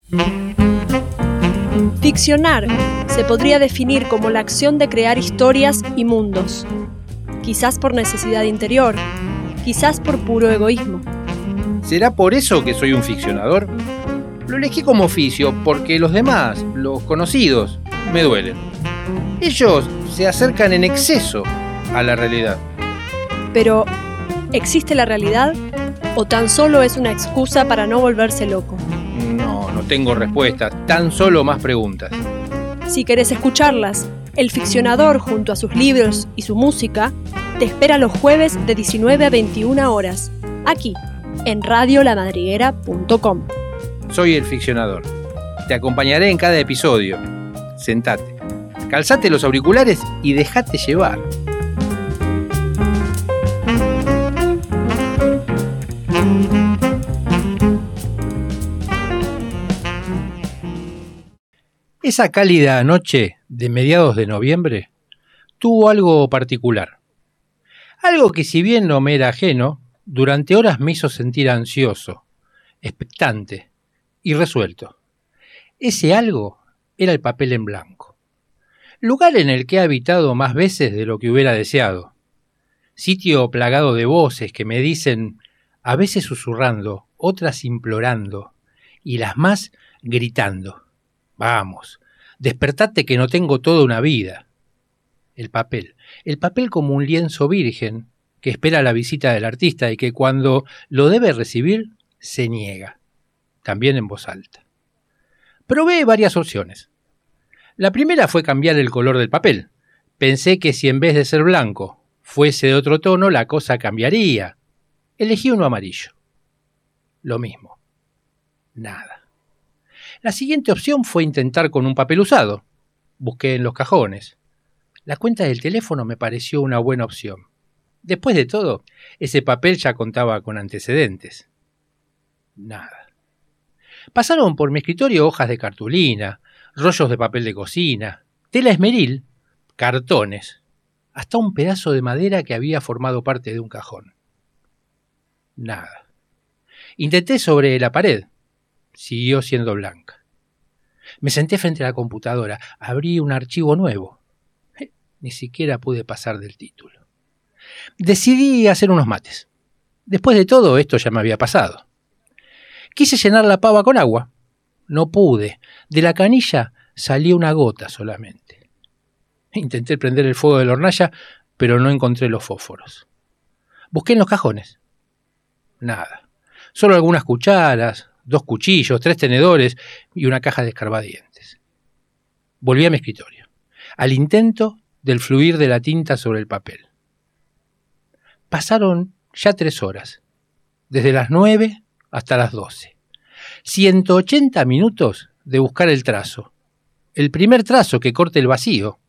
Ficcionar se podría definir como la acción de crear historias y mundos. Quizás por necesidad interior, quizás por puro egoísmo. ¿Será por eso que soy un ficcionador? Lo elegí como oficio porque los demás, los conocidos, me duelen. Ellos se acercan en exceso a la realidad. Pero, ¿existe la realidad o tan solo es una excusa para no volverse loco? No tengo respuestas, tan solo más preguntas. Si querés escucharlas, El Ficcionador, junto a sus libros y su música, te espera los jueves de 19 a 21 horas, aquí, en radiolamadriguera.com. Soy El Ficcionador. Te acompañaré en cada episodio. Sentate, calzate los auriculares y déjate llevar. Esa cálida noche de mediados de noviembre tuvo algo particular. Algo que, si bien no me era ajeno, durante horas me hizo sentir ansioso, expectante y resuelto. Ese algo era el papel en blanco. Lugar en el que he habitado más veces de lo que hubiera deseado. Sitio plagado de voces que me dicen, a veces susurrando, otras implorando, y las más gritando. Vamos, despertate que no tengo toda una vida. El papel como un lienzo virgen que espera la visita del artista y que cuando lo debe recibir se niega, también en voz alta. Probé varias opciones. La primera fue cambiar el color del papel. Pensé que si en vez de ser blanco fuese de otro tono, la cosa cambiaría. Elegí uno amarillo. Lo mismo. Nada. La siguiente opción fue intentar con un papel usado. Busqué en los cajones. La cuenta del teléfono me pareció una buena opción. Después de todo, ese papel ya contaba con antecedentes. Nada. Pasaron por mi escritorio hojas de cartulina, rollos de papel de cocina, tela esmeril, cartones, hasta un pedazo de madera que había formado parte de un cajón. Nada. Intenté sobre la pared. Siguió siendo blanca. Me senté frente a la computadora, abrí un archivo nuevo. Ni siquiera pude pasar del título. Decidí hacer unos mates. Después de todo, esto ya me había pasado. Quise llenar la pava con agua. No pude. De la canilla salió una gota solamente. Intenté prender el fuego de la hornalla, pero no encontré los fósforos. Busqué en los cajones. Nada. Solo algunas cucharas, 2 cuchillos, 3 tenedores y una caja de escarbadientes. Volví a mi escritorio, al intento del fluir de la tinta sobre el papel. Pasaron ya 3 horas, desde las 9 hasta las 12. 180 minutos de buscar el trazo, el primer trazo que corte el vacío.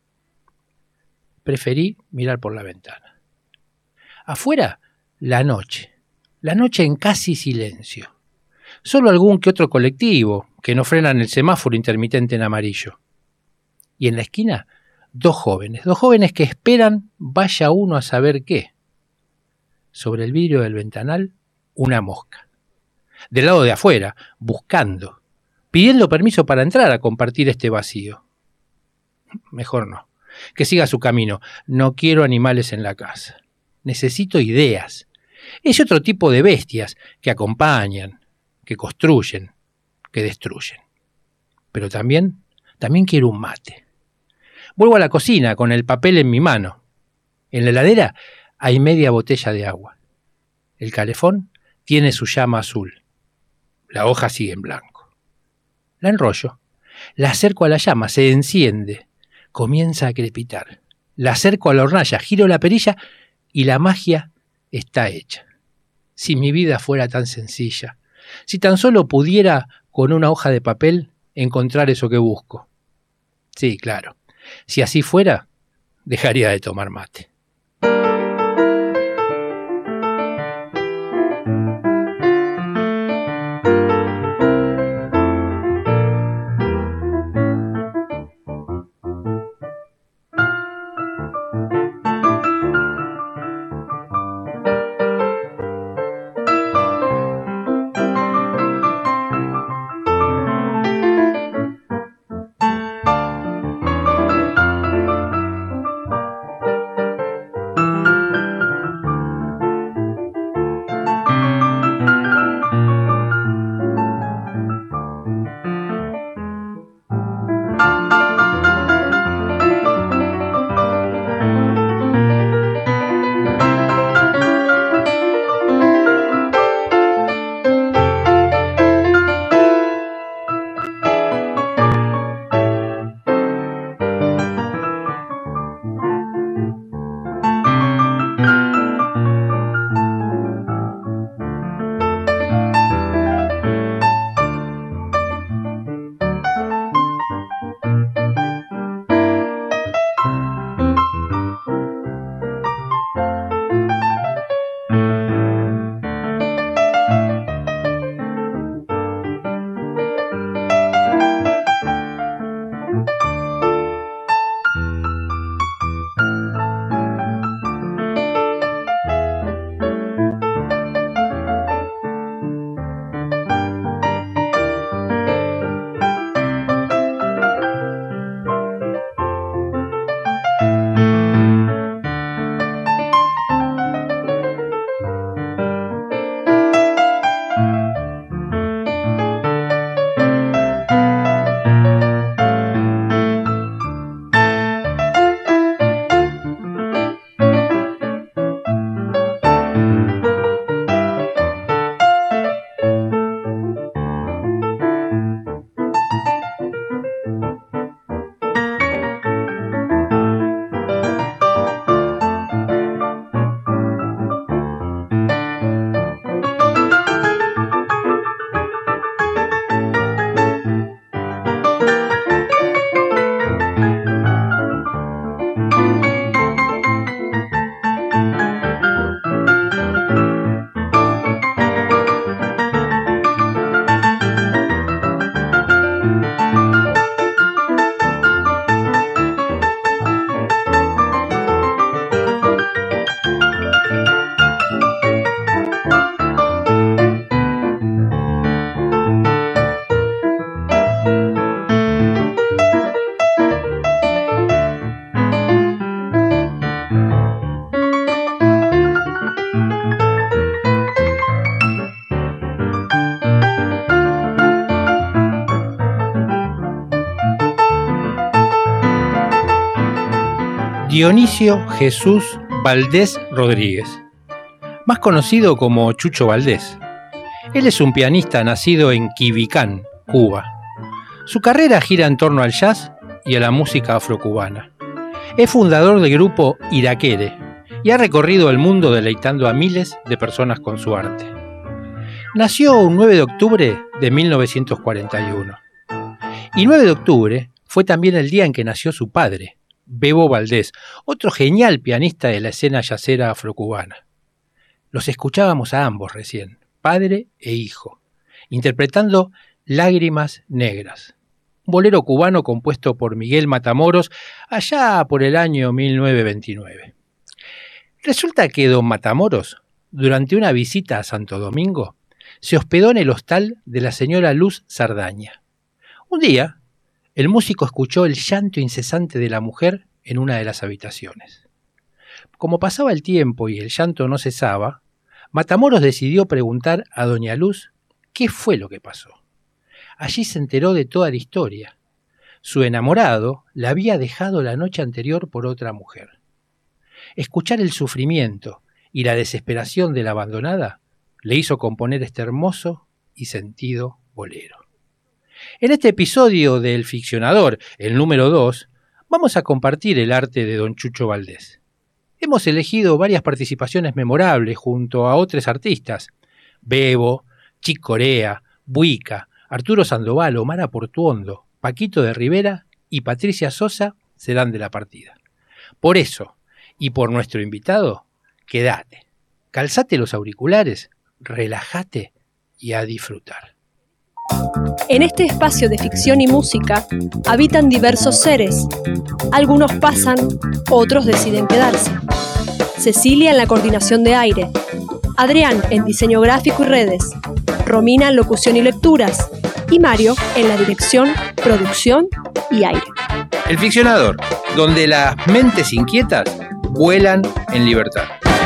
Preferí mirar por la ventana. Afuera, la noche en casi silencio. Solo algún que otro colectivo que no frenan el semáforo intermitente en amarillo. Y en la esquina, dos jóvenes que esperan vaya uno a saber qué. Sobre el vidrio del ventanal, una mosca. Del lado de afuera, buscando, pidiendo permiso para entrar a compartir este vacío. Mejor no, que siga su camino. No quiero animales en la casa. Necesito ideas. Es otro tipo de bestias que acompañan, que construyen, que destruyen. Pero también quiero un mate. Vuelvo a la cocina con el papel en mi mano. En la heladera hay media botella de agua. El calefón tiene su llama azul. La hoja sigue en blanco. La enrollo. La acerco a la llama, se enciende. Comienza a crepitar. La acerco a la hornalla, giro la perilla y la magia está hecha. Si mi vida fuera tan sencilla. Si tan solo pudiera, con una hoja de papel, encontrar eso que busco. Sí, claro. Si así fuera, dejaría de tomar mate. Dionisio Jesús Valdés Rodríguez, más conocido como Chucho Valdés. Él es un pianista nacido en Quibicán, Cuba. Su carrera gira en torno al jazz y a la música afrocubana. Es fundador del grupo Iraquere y ha recorrido el mundo deleitando a miles de personas con su arte. Nació un 9 de octubre de 1941. Y 9 de octubre fue también el día en que nació su padre, Bebo Valdés, otro genial pianista de la escena jazzera afrocubana. Los escuchábamos a ambos recién, padre e hijo, interpretando Lágrimas Negras, un bolero cubano compuesto por Miguel Matamoros allá por el año 1929. Resulta que don Matamoros, durante una visita a Santo Domingo, se hospedó en el hostal de la señora Luz Sardaña. Un día, el músico escuchó el llanto incesante de la mujer en una de las habitaciones. Como pasaba el tiempo y el llanto no cesaba, Matamoros decidió preguntar a doña Luz qué fue lo que pasó. Allí se enteró de toda la historia. Su enamorado la había dejado la noche anterior por otra mujer. Escuchar el sufrimiento y la desesperación de la abandonada le hizo componer este hermoso y sentido bolero. En este episodio de El Ficcionador, el número 2, vamos a compartir el arte de don Chucho Valdés. Hemos elegido varias participaciones memorables junto a otros artistas: Bebo, Chick Corea, Buica, Arturo Sandoval, Omar Portuondo, Paquito de Rivera y Patricia Sosa serán de la partida. Por eso, y por nuestro invitado, quédate, calzate los auriculares, relájate y a disfrutar. En este espacio de ficción y música habitan diversos seres. Algunos pasan, otros deciden quedarse. Cecilia en la coordinación de aire, Adrián en diseño gráfico y redes, Romina en locución y lecturas y Mario en la dirección, producción y aire. El Ficcionador, donde las mentes inquietas vuelan en libertad.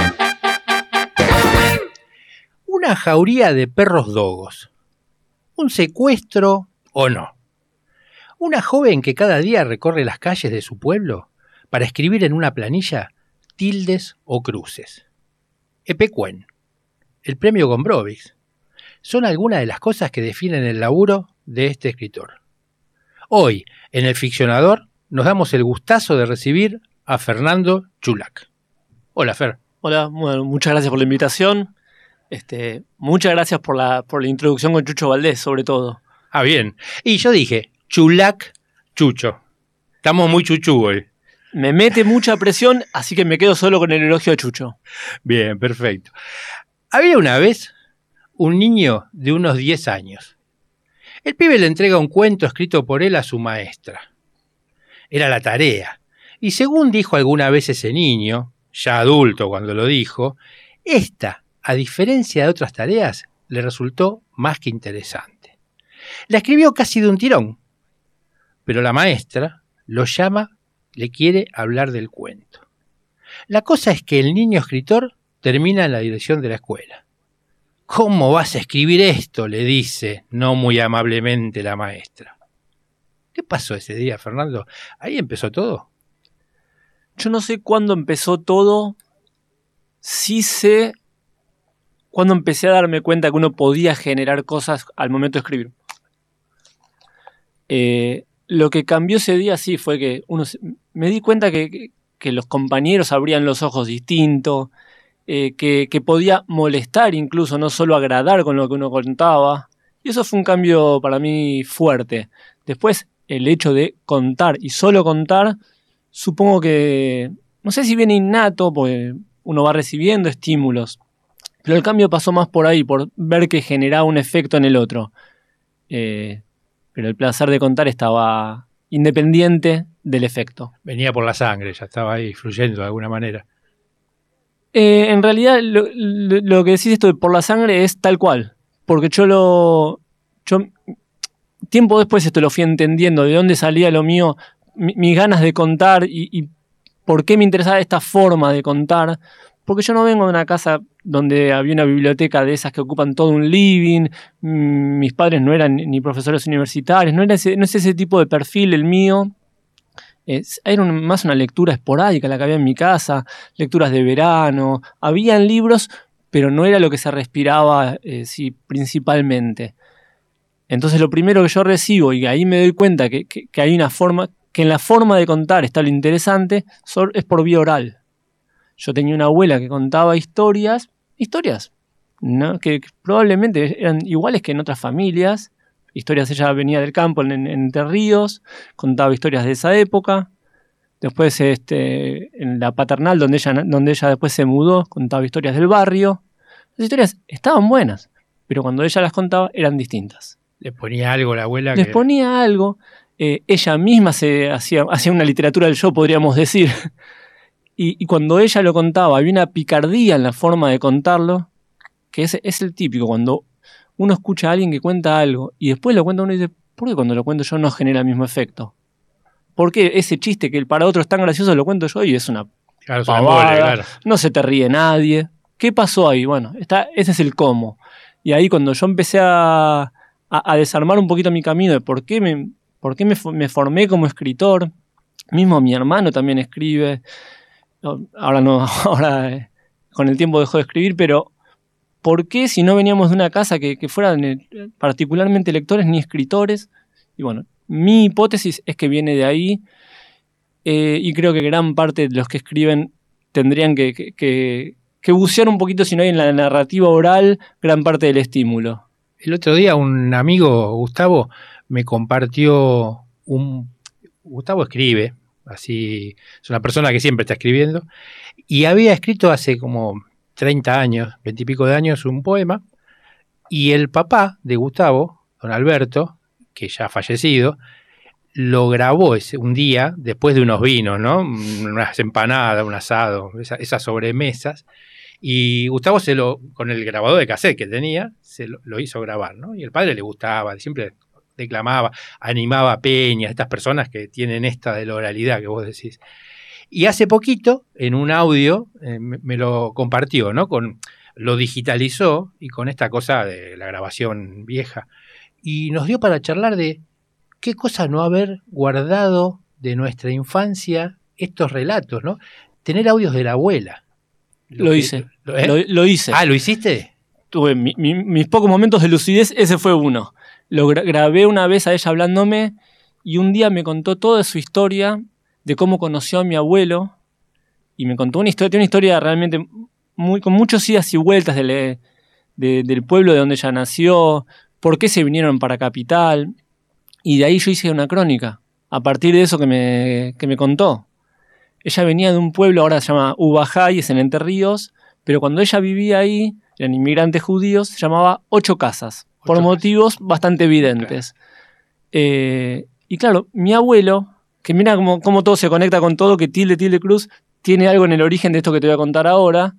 Una jauría de perros dogos. ¿Un secuestro o no? Una joven que cada día recorre las calles de su pueblo para escribir en una planilla tildes o cruces. Epecuén, el premio Gombrowicz, son algunas de las cosas que definen el laburo de este escritor. Hoy, en El Ficcionador, nos damos el gustazo de recibir a Fernando Chulac. Hola, Fer. Hola, bueno, muchas gracias por la invitación. Muchas gracias por la introducción con Chucho Valdés, sobre todo. Ah, bien. Y yo dije, Chulac, Chucho. Estamos muy chuchú hoy. Me mete mucha presión, así que me quedo solo con el elogio de Chucho. Bien, perfecto. Había una vez un niño de unos 10 años. El pibe le entrega un cuento escrito por él a su maestra. Era la tarea. Y según dijo alguna vez ese niño, ya adulto cuando lo dijo, esta, a diferencia de otras tareas, le resultó más que interesante. La escribió casi de un tirón, pero la maestra lo llama, le quiere hablar del cuento. La cosa es que el niño escritor termina en la dirección de la escuela. ¿Cómo vas a escribir esto?, le dice no muy amablemente la maestra. ¿Qué pasó ese día, Fernando? ¿Ahí empezó todo? Yo no sé cuándo empezó todo, sí sé cuándo empecé a darme cuenta que uno podía generar cosas al momento de escribir. Lo que cambió ese día sí fue que me di cuenta que los compañeros abrían los ojos distinto, que podía molestar incluso, no solo agradar con lo que uno contaba. Y eso fue un cambio para mí fuerte. Después, el hecho de contar y solo contar, supongo que, no sé si viene innato, porque uno va recibiendo estímulos, pero el cambio pasó más por ahí, por ver que generaba un efecto en el otro. Pero el placer de contar estaba independiente del efecto. Venía por la sangre, ya estaba ahí fluyendo de alguna manera. En realidad, lo que decís esto de por la sangre es tal cual. Porque yo tiempo después esto lo fui entendiendo, de dónde salía lo mío, mis ganas de contar y por qué me interesaba esta forma de contar. Porque yo no vengo de una casa donde había una biblioteca de esas que ocupan todo un living, mis padres no eran ni profesores universitarios, no es ese tipo de perfil el mío. Era más una lectura esporádica la que había en mi casa, lecturas de verano, habían libros, pero no era lo que se respiraba principalmente. Entonces lo primero que yo recibo, y ahí me doy cuenta que hay una forma, que en la forma de contar está lo interesante, es por vía oral. Yo tenía una abuela que contaba historias, ¿no? que probablemente eran iguales que en otras familias. Historias, ella venía del campo en Entre Ríos, contaba historias de esa época. Después en la paternal, donde ella después se mudó, contaba historias del barrio. Las historias estaban buenas, pero cuando ella las contaba eran distintas. ¿Le ponía algo la abuela? Les ponía algo. Ella misma hacía una literatura del yo, podríamos decir. Y cuando ella lo contaba, había una picardía en la forma de contarlo, que es el típico, cuando uno escucha a alguien que cuenta algo y después lo cuenta uno y dice, ¿por qué cuando lo cuento yo no genera el mismo efecto? ¿Por qué ese chiste que para otro es tan gracioso lo cuento yo y es una pavada, claro. No se te ríe nadie? ¿Qué pasó ahí? Bueno, ese es el cómo. Y ahí cuando yo empecé a desarmar un poquito mi camino de por qué me formé como escritor, mismo mi hermano también escribe, ahora con el tiempo dejó de escribir, pero ¿por qué si no veníamos de una casa que fueran particularmente lectores ni escritores? Y bueno, mi hipótesis es que viene de ahí, y creo que gran parte de los que escriben tendrían que bucear un poquito, si no hay en la narrativa oral, gran parte del estímulo. El otro día un amigo, Gustavo, me compartió Gustavo escribe, así, es una persona que siempre está escribiendo, y había escrito hace como 30 años, 20 y pico de años, un poema, y el papá de Gustavo, don Alberto, que ya ha fallecido, lo grabó un día, después de unos vinos, ¿no? Unas empanadas, un asado, esas sobremesas, y Gustavo con el grabador de cassette que tenía, lo hizo grabar, ¿no? Y el padre le gustaba, siempre declamaba, animaba a peñas, estas personas que tienen esta de la oralidad que vos decís. Y hace poquito, en un audio, me lo compartió, ¿no? Lo digitalizó y con esta cosa de la grabación vieja. Y nos dio para charlar de qué cosa no haber guardado de nuestra infancia estos relatos, ¿no? Tener audios de la abuela. Lo hice. Lo hice. Ah, ¿lo hiciste? Tuve mis pocos momentos de lucidez, ese fue uno. Lo grabé una vez a ella hablándome y un día me contó toda su historia de cómo conoció a mi abuelo, y me contó una historia realmente con muchos idas y vueltas del pueblo de donde ella nació, por qué se vinieron para Capital, y de ahí yo hice una crónica, a partir de eso que me contó. Ella venía de un pueblo, ahora se llama Ubajay, es en Entre Ríos, pero cuando ella vivía ahí, eran inmigrantes judíos, se llamaba Ocho Casas, por motivos bastante evidentes. Claro. Y claro, mi abuelo, que mira cómo todo se conecta con todo, que tilde cruz tiene algo en el origen de esto que te voy a contar ahora.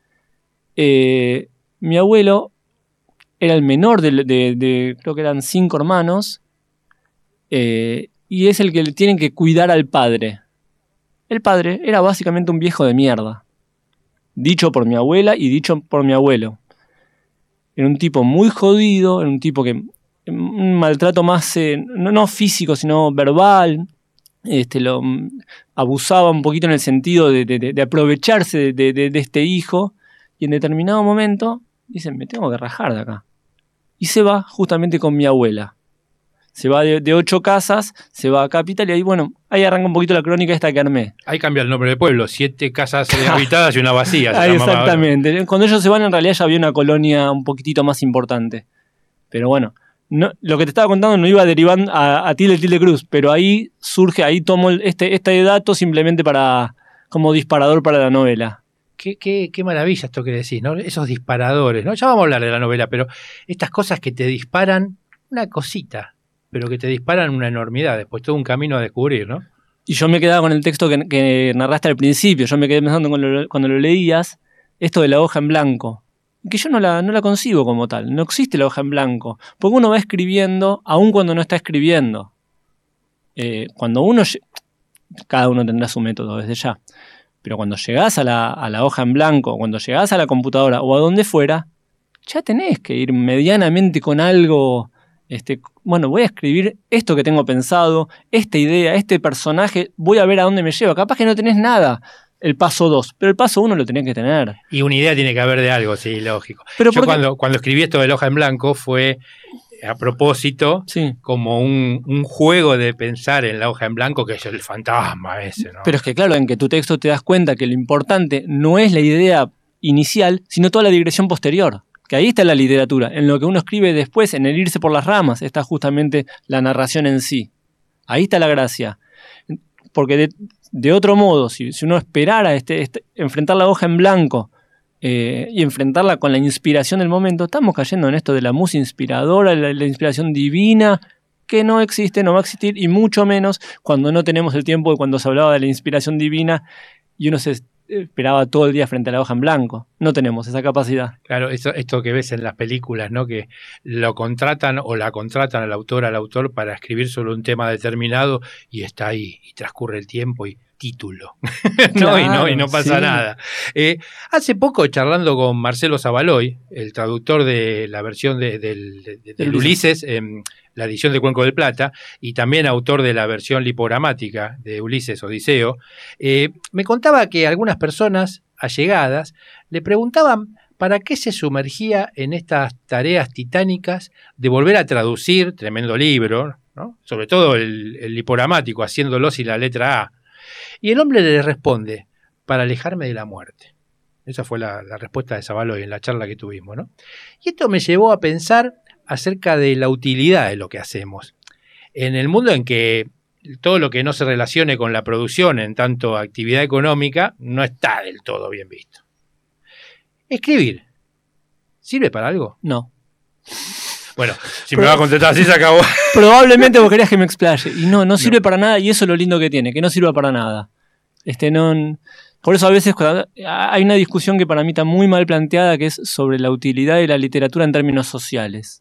Mi abuelo era el menor de creo que eran 5 hermanos, y es el que le tienen que cuidar al padre. El padre era básicamente un viejo de mierda, dicho por mi abuela y dicho por mi abuelo. Era un tipo muy jodido, era un tipo que un maltrato más, no físico, sino verbal. Lo abusaba un poquito en el sentido de aprovecharse de este hijo, y en determinado momento dice, me tengo que rajar de acá. Y se va justamente con mi abuela. Se va de 8 casas, se va a Capital, y ahí, bueno, ahí arranca un poquito la crónica esta que armé. Ahí cambia el nombre del pueblo, 7 casas habitadas y una vacía. Ahí exactamente. Cuando ellos se van, en realidad ya había una colonia un poquitito más importante. Pero bueno, no, lo que te estaba contando no iba derivando a tilde cruz, pero ahí tomo este dato simplemente como disparador para la novela. Qué maravilla esto que decís, ¿no? Esos disparadores, ¿no? Ya vamos a hablar de la novela, pero estas cosas que te disparan una cosita, pero que te disparan una enormidad, después todo un camino a descubrir, ¿no? Y yo me quedaba con el texto que narraste al principio, yo me quedé pensando cuando lo leías, esto de la hoja en blanco, que yo no la concibo como tal, no existe la hoja en blanco, porque uno va escribiendo aun cuando no está escribiendo. Cada uno tendrá su método desde ya, pero cuando llegás a la hoja en blanco, cuando llegás a la computadora o a donde fuera, ya tenés que ir medianamente con algo Bueno, voy a escribir esto que tengo pensado, esta idea, este personaje, voy a ver a dónde me lleva. Capaz que no tenés nada el paso 2, pero el paso 1 lo tenés que tener. Y una idea tiene que haber de algo, sí, lógico. Pero yo cuando escribí esto de la hoja en blanco fue a propósito, sí, como un juego de pensar en la hoja en blanco, que es el fantasma ese, ¿no? Pero es que claro, en que tu texto te das cuenta que lo importante no es la idea inicial, sino toda la digresión posterior. Que ahí está la literatura. En lo que uno escribe después, en el irse por las ramas, está justamente la narración en sí. Ahí está la gracia. Porque de otro modo, si uno esperara enfrentar la hoja en blanco y enfrentarla con la inspiración del momento, estamos cayendo en esto de la musa inspiradora, la inspiración divina, que no existe, no va a existir, y mucho menos cuando no tenemos el tiempo de cuando se hablaba de la inspiración divina y uno se esperaba todo el día frente a la hoja en blanco. No tenemos esa capacidad. Claro, esto que ves en las películas, ¿no? Que lo contratan o la contratan al autor para escribir sobre un tema determinado y está ahí, y transcurre el tiempo y título. Claro, y no pasa nada. Hace poco, charlando con Marcelo Zavaloy, el traductor de la versión del Ulises, la edición de Cuenco del Plata, y también autor de la versión lipogramática de Ulises Odiseo, me contaba que algunas personas allegadas le preguntaban para qué se sumergía en estas tareas titánicas de volver a traducir tremendo libro, ¿no? Sobre todo el lipogramático, haciéndolo sin la letra A. Y el hombre le responde: para alejarme de la muerte. Esa fue la respuesta de Zavaloy en la charla que tuvimos, ¿no? Y esto me llevó a pensar acerca de la utilidad de lo que hacemos. En el mundo en que todo lo que no se relacione con la producción en tanto actividad económica no está del todo bien visto. ¿Escribir sirve para algo? No. Bueno, si me va a contestar así se acabó. Probablemente vos querías que me explaye. Y no sirve para nada, y eso es lo lindo que tiene, que no sirva para nada. Por eso a veces hay una discusión que para mí está muy mal planteada, que es sobre la utilidad de la literatura en términos sociales.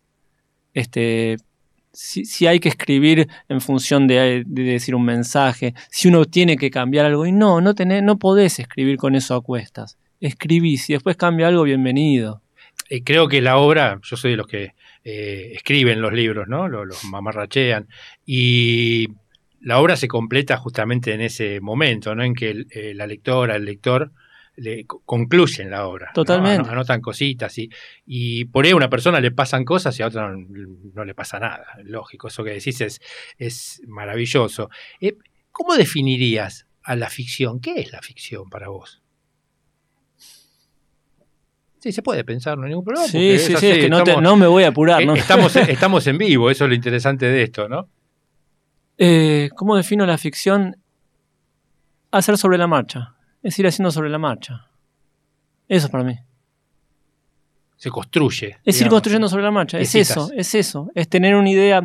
Si hay que escribir en función de decir un mensaje, si uno tiene que cambiar algo, y no podés escribir con eso a cuestas. Escribís, si después cambia algo, bienvenido. Creo que la obra, yo soy de los que escriben los libros, ¿no? Los mamarrachean, y la obra se completa justamente en ese momento, ¿no? En que la lectora, el lector concluyen la obra. Totalmente. ¿No? Anotan cositas y por ahí a una persona le pasan cosas y a otra no le pasa nada. Lógico, eso que decís es maravilloso. ¿Cómo definirías a la ficción? ¿Qué es la ficción para vos? Sí, se puede pensar, no hay ningún problema. Sí, es que no me voy a apurar. ¿No? Estamos en vivo, eso es lo interesante de esto, ¿no? ¿Cómo defino la ficción? Hacer sobre la marcha. Es ir haciendo sobre la marcha. Eso es para mí. Se construye. Es ir construyendo sobre la marcha. Es eso. Es tener una idea.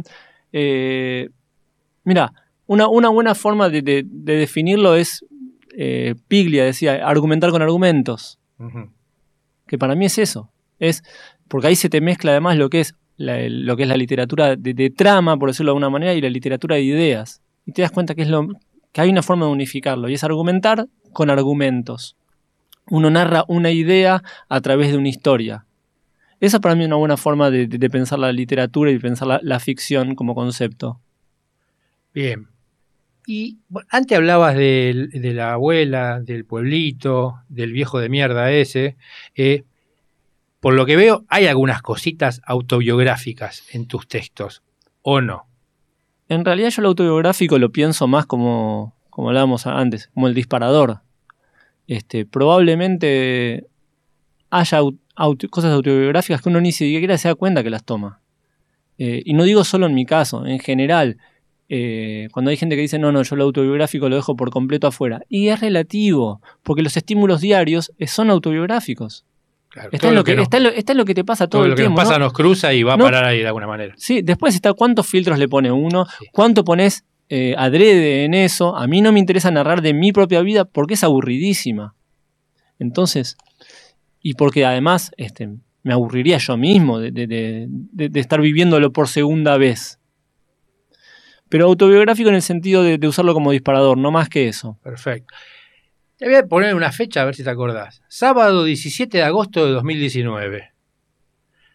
Mira, una buena forma de definirlo es, Piglia decía, argumentar con argumentos. Uh-huh. Que para mí es eso. Porque ahí se te mezcla además lo que es la literatura de trama, por decirlo de alguna manera, y la literatura de ideas. Y te das cuenta que hay una forma de unificarlo, y es argumentar con argumentos. Uno narra una idea a través de una historia. Esa para mí es una buena forma de pensar la literatura y pensar la ficción como concepto. Bien. Y bueno, antes hablabas de la abuela, del pueblito, del viejo de mierda ese. Por lo que veo, hay algunas cositas autobiográficas en tus textos, ¿o no? En realidad yo lo autobiográfico lo pienso más como hablábamos antes, como el disparador. Probablemente haya cosas autobiográficas que uno ni siquiera se da cuenta que las toma. Y no digo solo en mi caso, en general. Cuando hay gente que dice, no, yo lo autobiográfico lo dejo por completo afuera. Y es relativo, porque los estímulos diarios son autobiográficos. Claro, está en lo que te pasa todo el tiempo. Lo que nos pasa, ¿no? Nos cruza y va a parar ahí de alguna manera. Sí, después está cuántos filtros le pone uno, sí. Cuánto pones adrede en eso. A mí no me interesa narrar de mi propia vida porque es aburridísima. Entonces, y porque además me aburriría yo mismo de estar viviéndolo por segunda vez. Pero autobiográfico en el sentido de usarlo como disparador, no más que eso. Perfecto. Te voy a poner una fecha a ver si te acordás. Sábado 17 de agosto de 2019.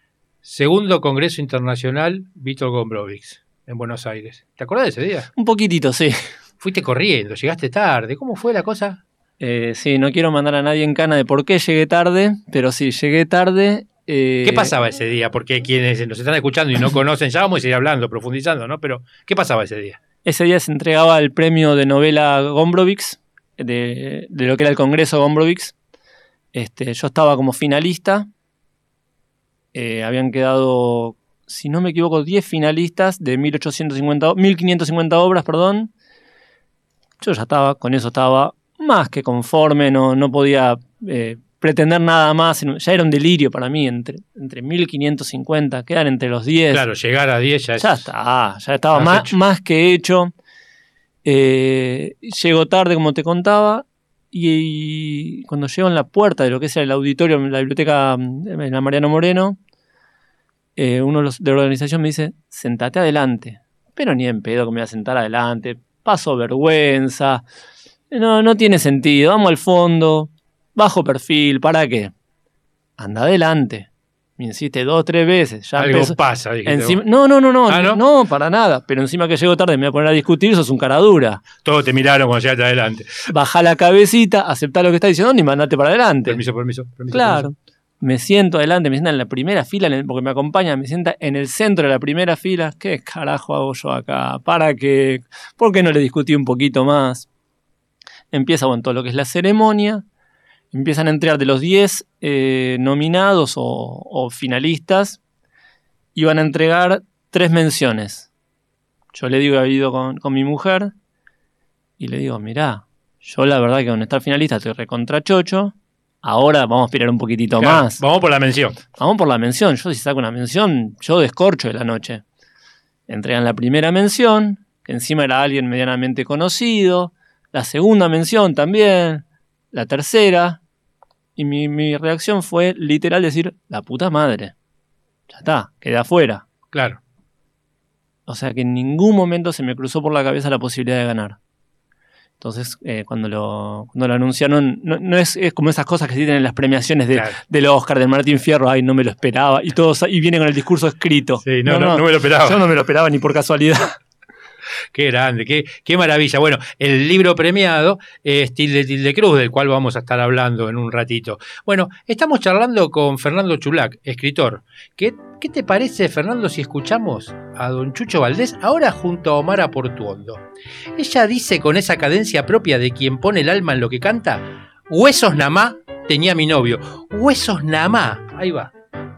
Segundo Congreso Internacional Vítor Gombrowicz, en Buenos Aires. ¿Te acordás de ese día? Un poquitito, sí. Fuiste corriendo, llegaste tarde. ¿Cómo fue la cosa? Sí, no quiero mandar a nadie en cana de por qué llegué tarde, pero sí, llegué tarde. ¿Qué pasaba ese día? Porque quienes nos están escuchando y no conocen, ya vamos a ir hablando, profundizando, ¿no? Pero, ¿qué pasaba ese día? Ese día se entregaba el premio de novela Gombrowicz, de lo que era el Congreso Gombrowicz. Yo estaba como finalista. Habían quedado, si no me equivoco, 10 finalistas de 1550 obras, perdón. Yo ya estaba, con eso estaba más que conforme, no podía pretender nada más. Ya era un delirio para mí, entre 1550, quedar entre los 10. Claro, llegar a 10 ya estaba más que hecho. Llego tarde, como te contaba, y cuando llego en la puerta de lo que es el auditorio, la biblioteca en la Mariano Moreno, uno de la organización me dice, sentate adelante. Pero ni en pedo que me voy a sentar adelante, paso vergüenza, no tiene sentido, vamos al fondo, bajo perfil, ¿para qué? Anda adelante. Me insiste 2 o 3 veces. Ya algo pasa. Encima, no, no, para nada. Pero encima que llego tarde me voy a poner a discutir, sos un cara dura. Todos te miraron cuando llegaste adelante. Bajá la cabecita, aceptá lo que está diciendo y mandate para adelante. Permiso. Claro. Me siento adelante, me sienta en la primera fila, porque me acompaña, me sienta en el centro de la primera fila. ¿Qué carajo hago yo acá? ¿Para qué? ¿Por qué no le discutí un poquito más? Empieza, todo lo que es la ceremonia. Empiezan a entrar de los 10 nominados o finalistas y van a entregar 3 menciones. Yo le digo, he ido con mi mujer y le digo, mirá, yo la verdad que con estar finalista estoy recontra chocho, ahora vamos a aspirar un poquitito más. Vamos por la mención. Vamos por la mención. Yo si saco una mención, yo descorcho de la noche. Entregan la primera mención, que encima era alguien medianamente conocido, la segunda mención también, la tercera. Y mi reacción fue literal decir, la puta madre. Ya está, quedé afuera. Claro. O sea que en ningún momento se me cruzó por la cabeza la posibilidad de ganar. Entonces, cuando lo anunciaron, no es como esas cosas que se dicen en las premiaciones del Oscar, del Martín Fierro, ay, no me lo esperaba, y viene con el discurso escrito. Sí, no me lo esperaba. Yo no me lo esperaba ni por casualidad. Qué grande, qué maravilla. Bueno, el libro premiado es Tilde Cruz, del cual vamos a estar hablando en un ratito. Bueno, estamos charlando con Fernando Chulac, escritor. ¿Qué te parece, Fernando, si escuchamos a don Chucho Valdés ahora junto a Omar Portuondo? Ella dice con esa cadencia propia de quien pone el alma en lo que canta, huesos namá tenía mi novio. Huesos namá, ahí va.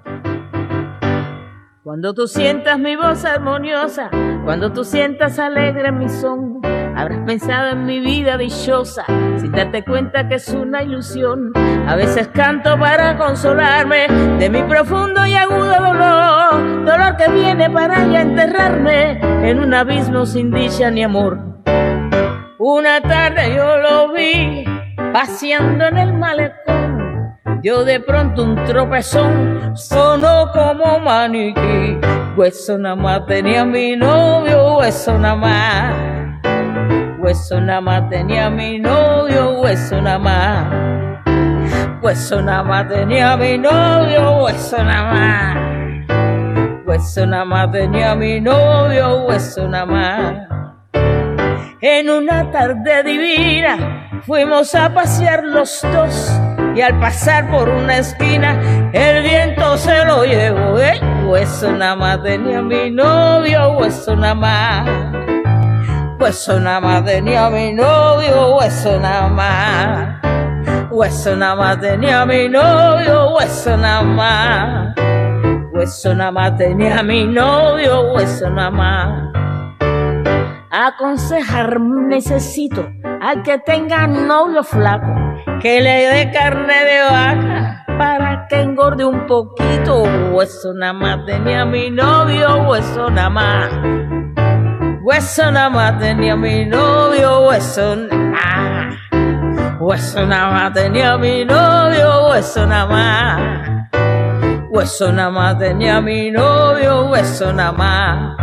Cuando tú sientas mi voz armoniosa, cuando tú sientas alegre mi son, habrás pensado en mi vida dichosa, sin darte cuenta que es una ilusión. A veces canto para consolarme de mi profundo y agudo dolor, dolor que viene para ya enterrarme en un abismo sin dicha ni amor. Una tarde yo lo vi paseando en el malecón, dio de pronto un tropezón, sonó como maniquí. Hueso nada más tenía mi novio, hueso nada más. Hueso nada más tenía mi novio, hueso nada más. Hueso nada más tenía mi novio, hueso nada más. Hueso nada más tenía mi novio, hueso nada más. En una tarde divina fuimos a pasear los dos, y al pasar por una esquina el viento se lo llevó. Hueso nada más tenía mi novio, hueso nada más. Hueso nada más tenía mi novio, hueso nada más. Hueso nada más tenía mi novio, hueso nada más. Hueso nada más tenía mi novio, hueso nada más. Aconsejar necesito al que tenga novio flaco, que le dé carne de vaca para que engorde un poquito. Hueso nada más tenía mi novio, hueso nada más. Hueso nada más tenía mi novio, hueso nada más. Hueso nada más tenía mi novio, hueso nada más. Hueso nada más tenía mi novio, hueso nada más.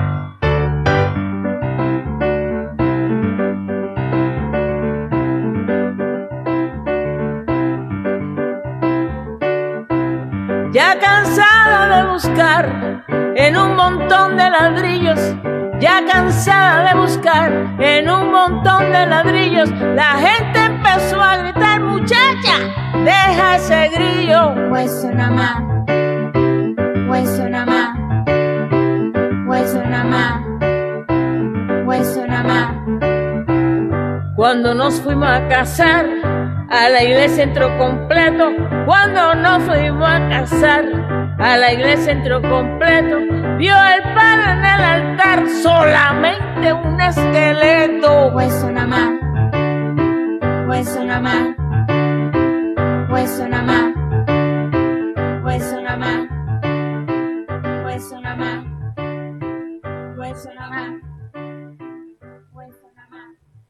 ya cansada de buscar en un montón de ladrillos, ya cansada de buscar en un montón de ladrillos. La gente empezó a gritar: muchacha, deja ese grillo. Hueso nada más, hueso nada más, hueso nada más, hueso nada más. Cuando nos fuimos a casar, a la iglesia entró completo. Cuando nos fuimos a casar, a la iglesia entró completo. Vio el padre en el altar solamente un esqueleto. Hueso nada más, hueso nada más, hueso nada más, hueso nada más, hueso nada más, hueso nada más, hueso nada más.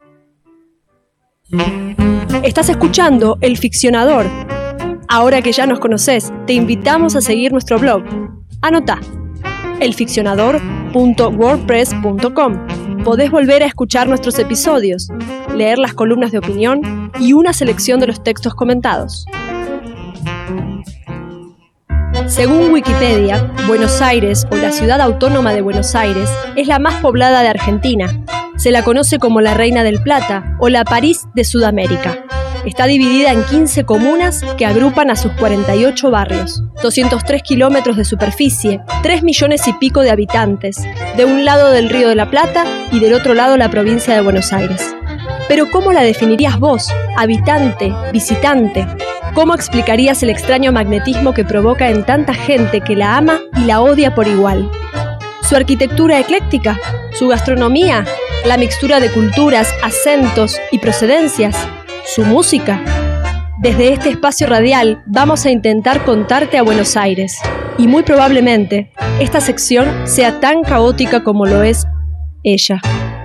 Estás escuchando El Ficcionador. Ahora que ya nos conoces, te invitamos a seguir nuestro blog. Anotá: elficcionador.wordpress.com. Podés volver a escuchar nuestros episodios, leer las columnas de opinión y una selección de los textos comentados. Según Wikipedia, Buenos Aires, o la ciudad autónoma de Buenos Aires, es la más poblada de Argentina. Se la conoce como la Reina del Plata o la París de Sudamérica. Está dividida en 15 comunas que agrupan a sus 48 barrios, 203 kilómetros de superficie, 3 millones y pico de habitantes, de un lado del Río de la Plata y del otro lado la provincia de Buenos Aires. Pero ¿cómo la definirías vos, habitante, visitante? ¿Cómo explicarías el extraño magnetismo que provoca en tanta gente que la ama y la odia por igual? ¿Su arquitectura ecléctica? ¿Su gastronomía? ¿La mixtura de culturas, acentos y procedencias? ¿Su música? Desde este espacio radial vamos a intentar contarte a Buenos Aires. Y muy probablemente esta sección sea tan caótica como lo es ella.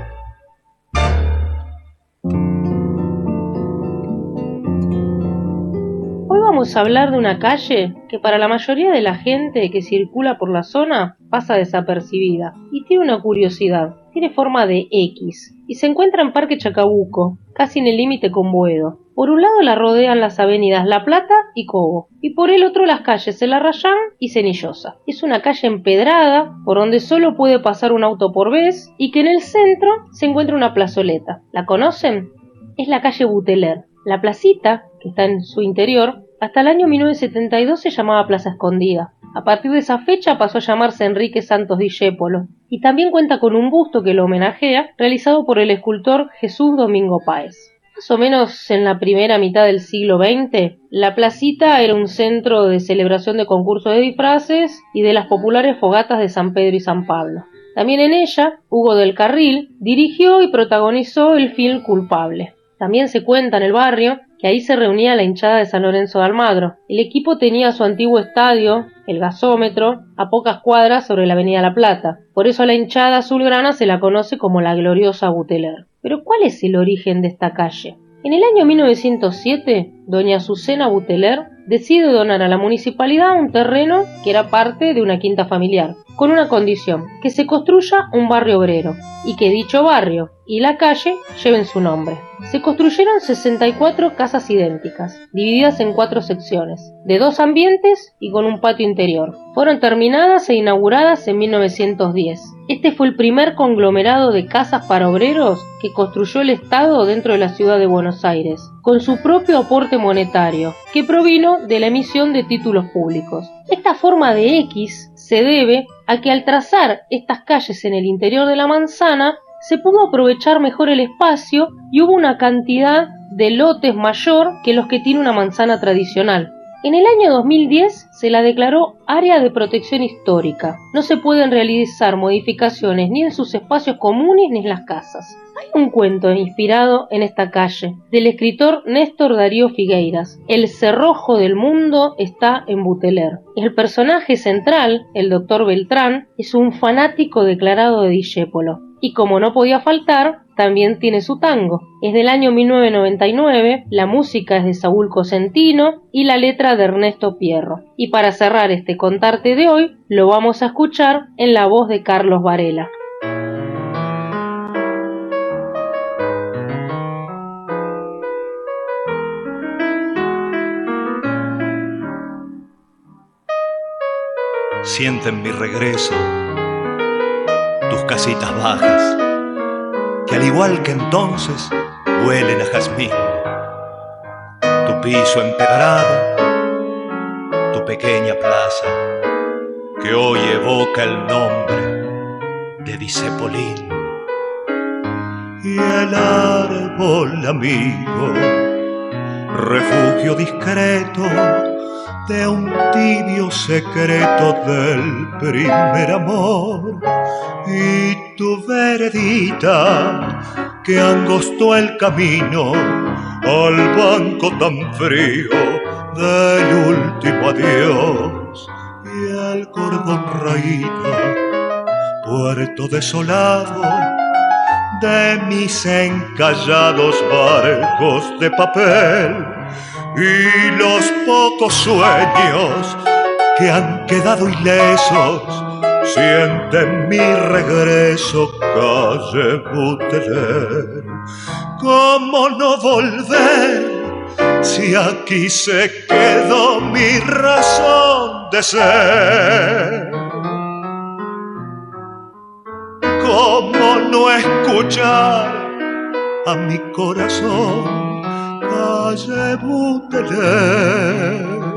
Hoy vamos a hablar de una calle que para la mayoría de la gente que circula por la zona pasa desapercibida y tiene una curiosidad. Tiene forma de X y se encuentra en Parque Chacabuco, casi en el límite con Boedo. Por un lado la rodean las avenidas La Plata y Cobo, y por el otro las calles El Arrayán y Cenillosa. Es una calle empedrada por donde solo puede pasar un auto por vez y que en el centro se encuentra una plazoleta. ¿La conocen? Es la calle Buteler. La placita, que está en su interior, hasta el año 1972 se llamaba Plaza Escondida. A partir de esa fecha pasó a llamarse Enrique Santos Discépolo y también cuenta con un busto que lo homenajea, realizado por el escultor Jesús Domingo Páez. Más o menos en la primera mitad del siglo XX, la placita era un centro de celebración de concursos de disfraces y de las populares fogatas de San Pedro y San Pablo. También en ella, Hugo del Carril dirigió y protagonizó el film Culpable. También se cuenta en el barrio que ahí se reunía la hinchada de San Lorenzo de Almagro. El equipo tenía su antiguo estadio, el Gasómetro, a pocas cuadras sobre la avenida La Plata. Por eso a la hinchada azulgrana se la conoce como la gloriosa Buteler. Pero ¿cuál es el origen de esta calle? En el año 1907, doña Azucena Buteler decide donar a la municipalidad un terreno que era parte de una quinta familiar, con una condición: que se construya un barrio obrero y que dicho barrio y la calle lleven su nombre. Se construyeron 64 casas idénticas, divididas en 4 secciones, de 2 ambientes y con un patio interior. Fueron terminadas e inauguradas en 1910. Este fue el primer conglomerado de casas para obreros que construyó el Estado dentro de la ciudad de Buenos Aires, con su propio aporte monetario, que provino de la emisión de títulos públicos. Esta forma de X se debe a que al trazar estas calles en el interior de la manzana, se pudo aprovechar mejor el espacio y hubo una cantidad de lotes mayor que los que tiene una manzana tradicional. En el año 2010 se la declaró área de protección histórica. No se pueden realizar modificaciones ni en sus espacios comunes ni en las casas. Hay un cuento inspirado en esta calle, del escritor Néstor Darío Figueiras. El cerrojo del mundo está en Buteler. El personaje central, el doctor Beltrán, es un fanático declarado de Discépolo. Y como no podía faltar, también tiene su tango. Es del año 1999, la música es de Saúl Cosentino y la letra de Ernesto Pierro. Y para cerrar este contarte de hoy, lo vamos a escuchar en la voz de Carlos Varela. sienten mi regreso, tus casitas bajas, que al igual que entonces huelen a jazmín, tu piso empedrado, tu pequeña plaza, que hoy evoca el nombre de Disepolín, y el árbol amigo, refugio discreto de un tibio secreto del primer amor, y tu veredita que angostó el camino al banco tan frío del último adiós, y el cordón raído, puerto desolado de mis encallados barcos de papel, y los pocos sueños que han quedado ilesos sienten mi regreso, calle Buteler. ¿Cómo no volver si aquí se quedó mi razón de ser? ¿Cómo no escuchar a mi corazón, calle Buteler?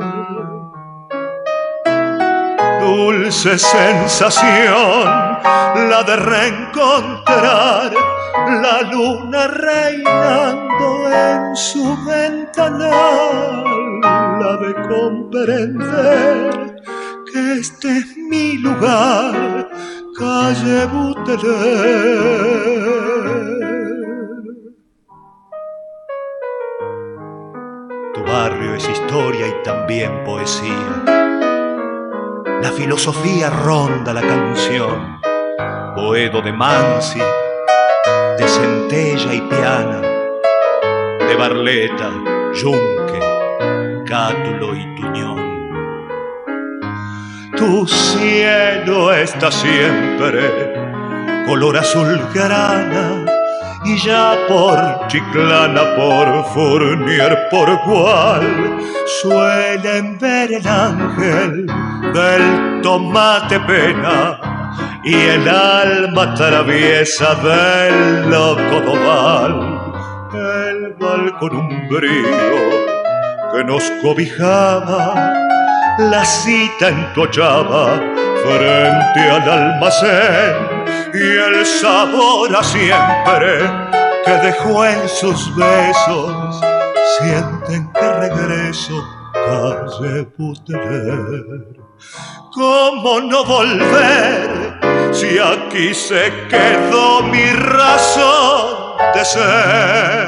Dulce sensación la de reencontrar la luna reinando en su ventanal, la de comprender que este es mi lugar, calle Buteler. Tu barrio es historia y también poesía. La filosofía ronda la canción. Boedo de Mansi, de Centella y Piana, de Barleta, Yunque, Cátulo y Tuñón. Tu cielo está siempre color azul grana, y ya por Chiclana, por Fournier, por Gual, suelen ver el ángel del tomate pena y el alma traviesa del loco Doval. El balcón umbrío que nos cobijaba, la cita entochaba frente al almacén, y el sabor a siempre que dejó en sus besos sienten que regreso, calle Buteler. ¿Cómo no volver si aquí se quedó mi razón de ser?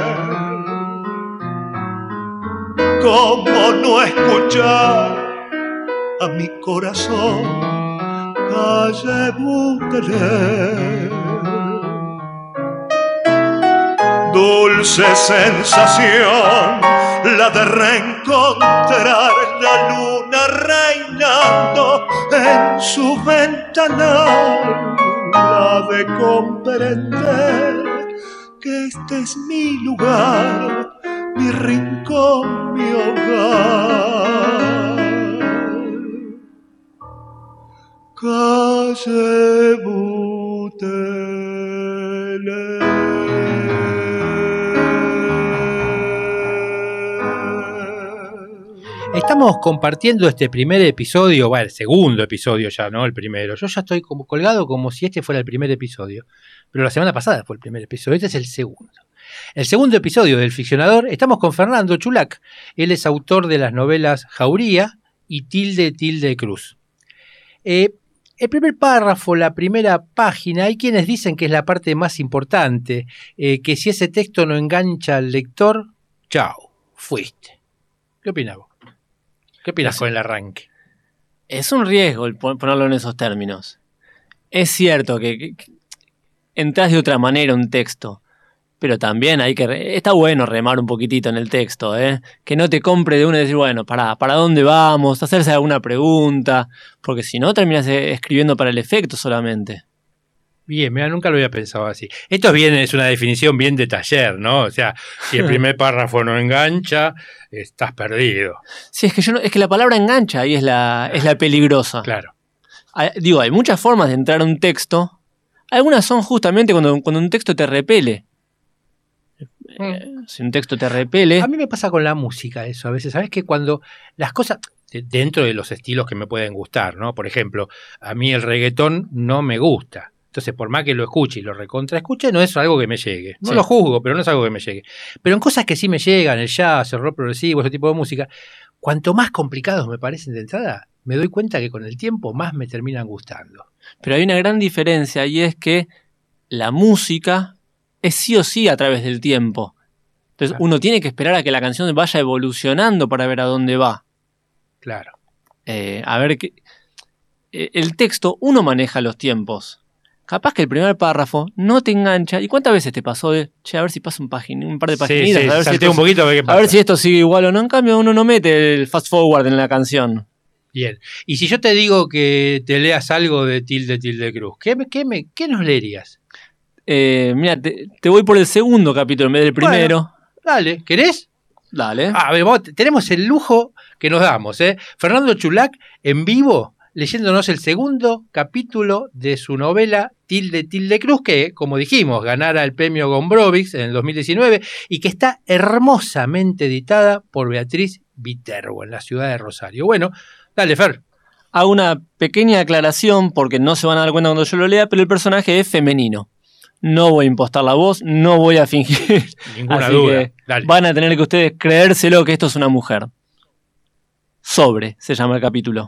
¿Cómo no escuchar a mi corazón, calle Buteler? Dulce sensación la de reencontrar la luna reinando en su ventanal, la de comprender que este es mi lugar, mi rincón, mi hogar, calle Buteler. Estamos compartiendo este primer episodio, bueno, el segundo episodio ya, ¿no? El primero. Yo ya estoy como colgado como si este fuera el primer episodio. Pero la semana pasada fue el primer episodio, este es el segundo. El segundo episodio del Ficcionador, estamos con Fernando Chulac. Él es autor de las novelas Jauría y Tilde Cruz. El primer párrafo, la primera página, hay quienes dicen que es la parte más importante, que si ese texto no engancha al lector, chao, fuiste. ¿Qué opinas vos? ¿Qué opinas con el arranque? Es un riesgo el ponerlo en esos términos. Es cierto que entras de otra manera un texto, pero también está bueno remar un poquitito en el texto, que no te compre de uno y decir, bueno, ¿para dónde vamos? Hacerse alguna pregunta, porque si no terminas escribiendo para el efecto solamente. Bien, mira, nunca lo había pensado así. Esto es una definición bien de taller, ¿no? O sea, si el primer párrafo no engancha, estás perdido. Sí, es que la palabra engancha ahí es la peligrosa. Claro. Hay muchas formas de entrar a un texto. Algunas son justamente cuando un texto te repele. Si un texto te repele... A mí me pasa con la música eso a veces. ¿Sabes? Que cuando las cosas, dentro de los estilos que me pueden gustar, ¿no? Por ejemplo, a mí el reggaetón no me gusta. Entonces, por más que lo escuche y lo recontraescuche, no es algo que me llegue. No lo juzgo, pero no es algo que me llegue. Pero en cosas que sí me llegan, el jazz, el rock progresivo, ese tipo de música, cuanto más complicados me parecen de entrada, me doy cuenta que con el tiempo más me terminan gustando. Pero hay una gran diferencia y es que la música es sí o sí a través del tiempo. Entonces uno tiene que esperar a que la canción vaya evolucionando para ver a dónde va. Claro. A ver qué... el texto, uno maneja los tiempos. Capaz que el primer párrafo no te engancha. ¿Y cuántas veces te pasó de, a ver si pasa un par de paginitas? Sí, a ver, un poquito, a ver si esto sigue igual o no. En cambio, uno no mete el fast forward en la canción. Bien. Y si yo te digo que te leas algo de Tilde Cruz, ¿qué nos leerías? Mira, te voy por el segundo capítulo en vez del primero. Bueno, dale, ¿querés? Dale. A ver, tenemos el lujo que nos damos, ¿eh? Fernando Chulac en vivo, leyéndonos el segundo capítulo de su novela Tilde Cruz, que, como dijimos, ganara el premio Gombrowicz en el 2019 y que está hermosamente editada por Beatriz Viterbo en la ciudad de Rosario. Bueno, dale, Fer. Hago una pequeña aclaración porque no se van a dar cuenta cuando yo lo lea, pero el personaje es femenino. No voy a impostar la voz, no voy a fingir. Ninguna Así duda. Que dale. Van a tener que ustedes creérselo que esto es una mujer. Sobre se llama el capítulo.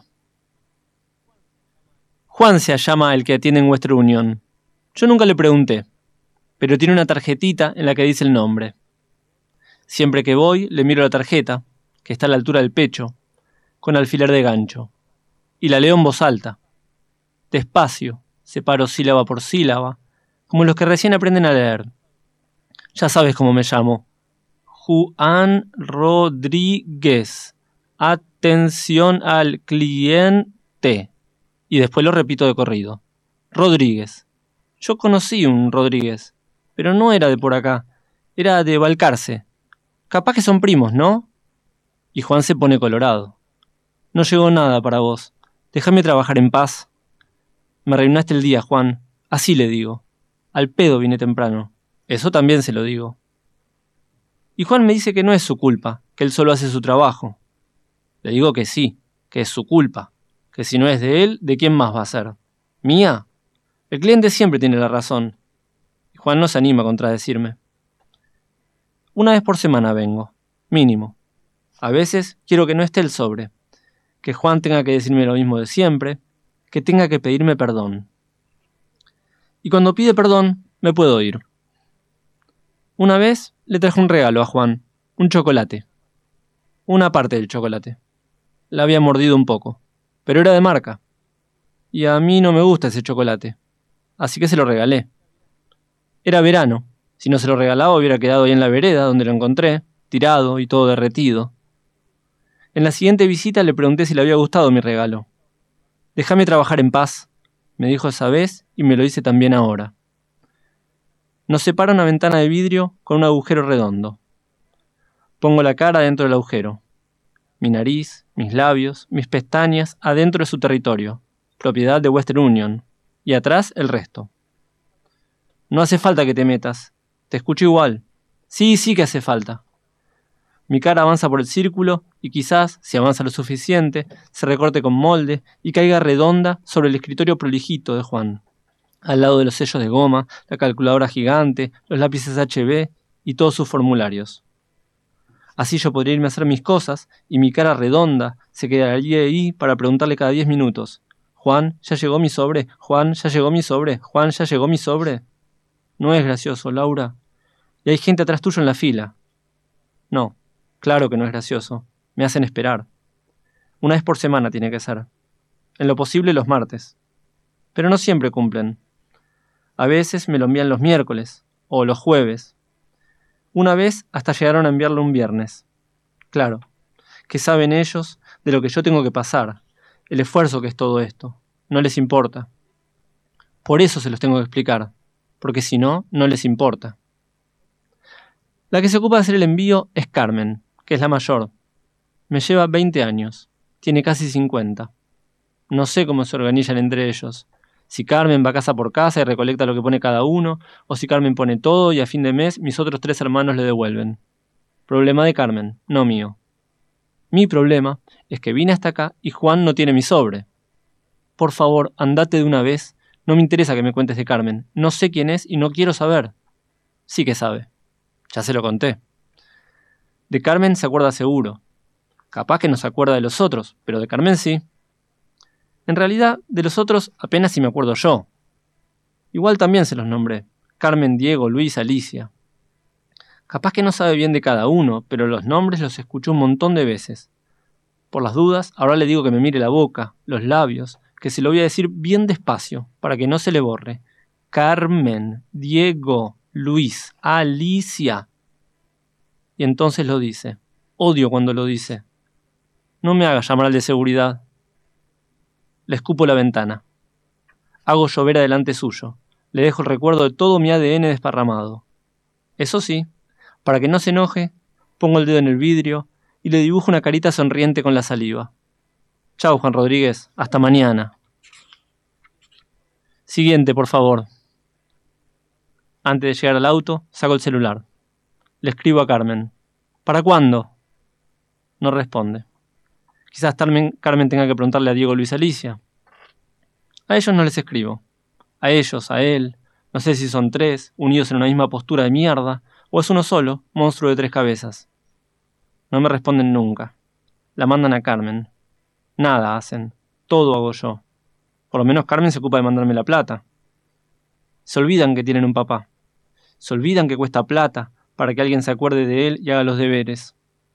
Juan se llama el que atiende en Western Union. Yo nunca le pregunté, pero tiene una tarjetita en la que dice el nombre. Siempre que voy, le miro la tarjeta, que está a la altura del pecho, con alfiler de gancho, y la leo en voz alta. Despacio, separo sílaba por sílaba, como los que recién aprenden a leer. Ya sabes cómo me llamo. Juan Rodríguez. Atención al cliente. Y después lo repito de corrido. Rodríguez. Yo conocí un Rodríguez, pero no era de por acá. Era de Balcarce. Capaz que son primos, ¿no? Y Juan se pone colorado. No llegó nada para vos. Déjame trabajar en paz. Me arruinaste el día, Juan. Así le digo. Al pedo vine temprano. Eso también se lo digo. Y Juan me dice que no es su culpa, que él solo hace su trabajo. Le digo que sí, que es su culpa, que si no es de él, ¿de quién más va a ser? ¿Mía? El cliente siempre tiene la razón. Y Juan no se anima a contradecirme. Una vez por semana vengo, mínimo. A veces quiero que no esté el sobre, que Juan tenga que decirme lo mismo de siempre, que tenga que pedirme perdón. Y cuando pide perdón, me puedo ir. Una vez le traje un regalo a Juan, un chocolate. Una parte del chocolate. La había mordido un poco, pero era de marca. Y a mí no me gusta ese chocolate, así que se lo regalé. Era verano. Si no se lo regalaba hubiera quedado ahí en la vereda donde lo encontré, tirado y todo derretido. En la siguiente visita le pregunté si le había gustado mi regalo. Déjame trabajar en paz, me dijo esa vez y me lo dice también ahora. Nos separa una ventana de vidrio con un agujero redondo. Pongo la cara dentro del agujero. Mi nariz, mis labios, mis pestañas adentro de su territorio, propiedad de Western Union, y atrás el resto. No hace falta que te metas. Te escucho igual. Sí que hace falta. Mi cara avanza por el círculo y quizás, si avanza lo suficiente, se recorte con molde y caiga redonda sobre el escritorio prolijito de Juan, al lado de los sellos de goma, la calculadora gigante, los lápices HB y todos sus formularios. Así yo podría irme a hacer mis cosas y mi cara redonda se quedaría ahí para preguntarle cada 10 minutos. Juan, ¿ya llegó mi sobre? Juan, ¿ya llegó mi sobre? Juan, ¿ya llegó mi sobre? No es gracioso, Laura. Y hay gente atrás tuyo en la fila. No, claro que no es gracioso. Me hacen esperar. Una vez por semana tiene que ser. En lo posible los martes. Pero no siempre cumplen. A veces me lo envían los miércoles o los jueves. Una vez hasta llegaron a enviarlo un viernes. Claro, ¿qué saben ellos de lo que yo tengo que pasar? El esfuerzo que es todo esto. No les importa. Por eso se los tengo que explicar, porque si no, no les importa. La que se ocupa de hacer el envío es Carmen, que es la mayor. Me lleva 20 años. Tiene casi 50. No sé cómo se organizan entre ellos. Si Carmen va casa por casa y recolecta lo que pone cada uno, o si Carmen pone todo y a fin de mes mis otros 3 hermanos le devuelven. Problema de Carmen, no mío. Mi problema es que vine hasta acá y Juan no tiene mi sobre. Por favor, andate de una vez. No me interesa que me cuentes de Carmen. No sé quién es y no quiero saber. Sí que sabe. Ya se lo conté. De Carmen se acuerda seguro. Capaz que no se acuerda de los otros, pero de Carmen sí. En realidad, de los otros apenas si me acuerdo yo. Igual también se los nombré. Carmen, Diego, Luis, Alicia. Capaz que no sabe bien de cada uno, pero los nombres los escuchó un montón de veces. Por las dudas, ahora le digo que me mire la boca, los labios, que se lo voy a decir bien despacio, para que no se le borre. Carmen, Diego, Luis, Alicia. Y entonces lo dice. Odio cuando lo dice. No me haga llamar al de seguridad. Le escupo la ventana. Hago llover adelante suyo. Le dejo el recuerdo de todo mi ADN desparramado. Eso sí, para que no se enoje, pongo el dedo en el vidrio y le dibujo una carita sonriente con la saliva. Chau, Juan Rodríguez. Hasta mañana. Siguiente, por favor. Antes de llegar al auto, saco el celular. Le escribo a Carmen. ¿Para cuándo? No responde. Quizás Carmen tenga que preguntarle a Diego, Luis, Alicia. A ellos no les escribo. A ellos, a él. No sé si son 3, unidos en una misma postura de mierda, o es uno solo, monstruo de 3 cabezas. No me responden nunca. La mandan a Carmen. Nada hacen. Todo hago yo. Por lo menos Carmen se ocupa de mandarme la plata. Se olvidan que tienen un papá. Se olvidan que cuesta plata para que alguien se acuerde de él y haga los deberes.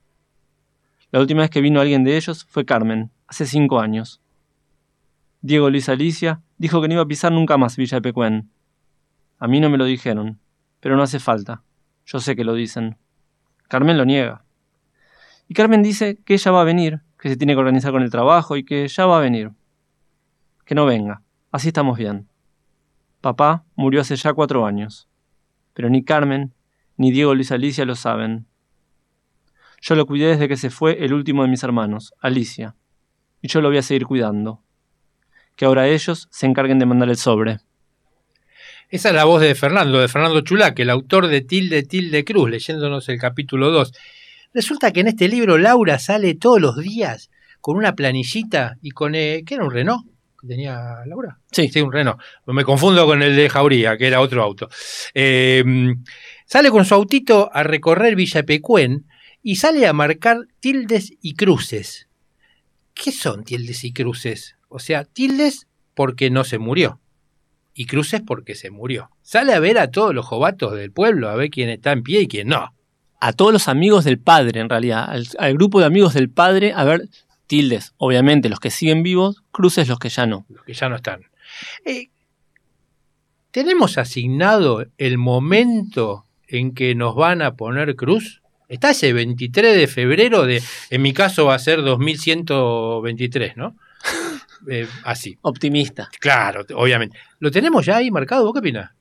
La última vez que vino alguien de ellos fue Carmen, hace 5 años. Diego, Luis, Alicia dijo que no iba a pisar nunca más Villa de Pecuén. A mí no me lo dijeron, pero no hace falta. Yo sé que lo dicen. Carmen lo niega. Y Carmen dice que ella va a venir, que se tiene que organizar con el trabajo y que ya va a venir. Que no venga, así estamos bien. Papá murió hace ya 4 años, pero ni Carmen ni Diego, Luis, Alicia lo saben. Yo lo cuidé desde que se fue el último de mis hermanos, Alicia, y yo lo voy a seguir cuidando. Que ahora ellos se encarguen de mandar el sobre. Esa es la voz de Fernando Chulac, el autor de Tilde Cruz, leyéndonos el capítulo 2. Resulta que en este libro Laura sale todos los días con una planillita y con... ¿qué era un Renault que tenía Laura? Sí, un Renault. Me confundo con el de Jauría, que era otro auto. Sale con su autito a recorrer Villa Pecuén y sale a marcar tildes y cruces. ¿Qué son tildes y cruces? O sea, tildes porque no se murió y cruces porque se murió. Sale a ver a todos los jovatos del pueblo, a ver quién está en pie y quién no. A todos los amigos del padre, en realidad, al grupo de amigos del padre, a ver, tildes, obviamente los que siguen vivos, cruces los que ya no. Los que ya no están. ¿Tenemos asignado el momento en que nos van a poner cruz? Está ese 23 de febrero, en mi caso va a ser 2123, ¿no? Así. Optimista. Claro, obviamente. ¿Lo tenemos ya ahí marcado? ¿Vos qué opinás?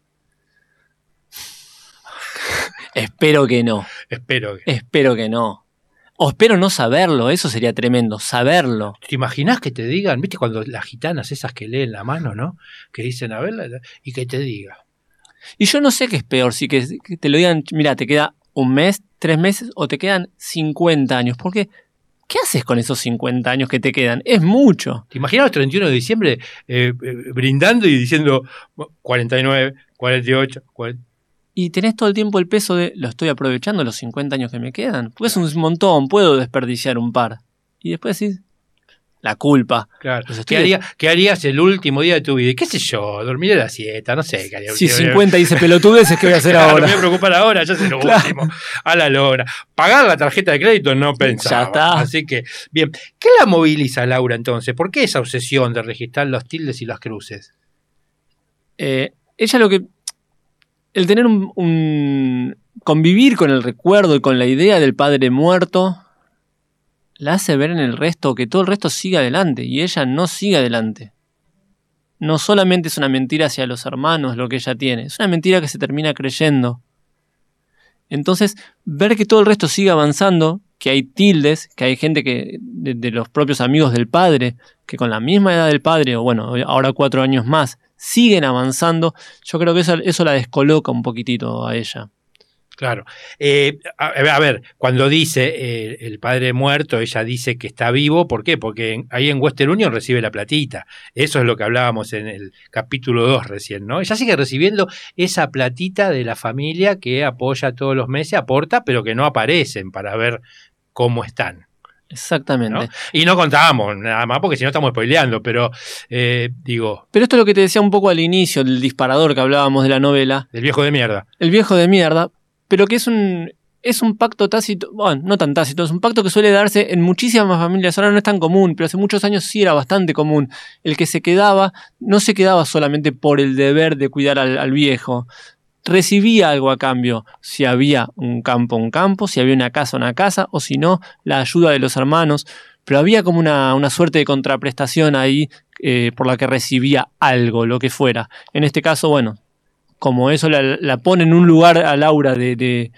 Espero que no. Espero que no. O espero no saberlo, eso sería tremendo, saberlo. ¿Te imaginás que te digan, viste cuando las gitanas esas que leen la mano, ¿no? Que dicen, a ver, y que te diga. Y yo no sé qué es peor, si que te lo digan, mira, te queda 1 mes, 3 meses, o te quedan 50 años. Porque, ¿qué haces con esos 50 años que te quedan? Es mucho. ¿Te imaginas el 31 de diciembre brindando y diciendo 49, 48, 40? Y tenés todo el tiempo el peso de, lo estoy aprovechando los 50 años que me quedan. Porque es un montón, puedo desperdiciar un par. Y después decís, la culpa. Claro. ¿Qué harías el último día de tu vida? ¿Qué sé yo? Dormir a la siesta, no sé qué haría. Si 50 dice pelotudeces, ¿qué voy a hacer ahora? Me voy a preocupar ahora, ya sé lo último. A la lora. Pagar la tarjeta de crédito no pensaba. Ya está. Así que, bien. ¿Qué la moviliza Laura entonces? ¿Por qué esa obsesión de registrar los tildes y las cruces? Ella lo que... El tener convivir con el recuerdo y con la idea del padre muerto la hace ver en el resto que todo el resto sigue adelante y ella no sigue adelante. No solamente es una mentira hacia los hermanos lo que ella tiene, es una mentira que se termina creyendo. Entonces, ver que todo el resto sigue avanzando que hay tildes, que hay gente que de los propios amigos del padre, que con la misma edad del padre, o bueno, ahora 4 años más, siguen avanzando. Yo creo que eso la descoloca un poquitito a ella. Claro. A ver, cuando dice el padre muerto, ella dice que está vivo. ¿Por qué? Porque ahí en Western Union recibe la platita. Eso es lo que hablábamos en el capítulo 2 recién, ¿no? Ella sigue recibiendo esa platita de la familia que apoya todos los meses, aporta, pero que no aparecen para ver cómo están. Exactamente. ¿No? Y no contábamos nada más porque si no estamos spoileando, pero digo... Pero esto es lo que te decía un poco al inicio, del disparador que hablábamos de la novela. Del viejo de mierda. El viejo de mierda, pero que es un pacto tácito, bueno, no tan tácito, es un pacto que suele darse en muchísimas familias. Ahora no es tan común, pero hace muchos años sí era bastante común. El que se quedaba, no se quedaba solamente por el deber de cuidar al viejo. Recibía algo a cambio. Si había un campo, si había una casa, o si no, la ayuda de los hermanos. Pero había como una suerte de contraprestación ahí por la que recibía algo, lo que fuera. En este caso, bueno, como eso la pone en un lugar a Laura de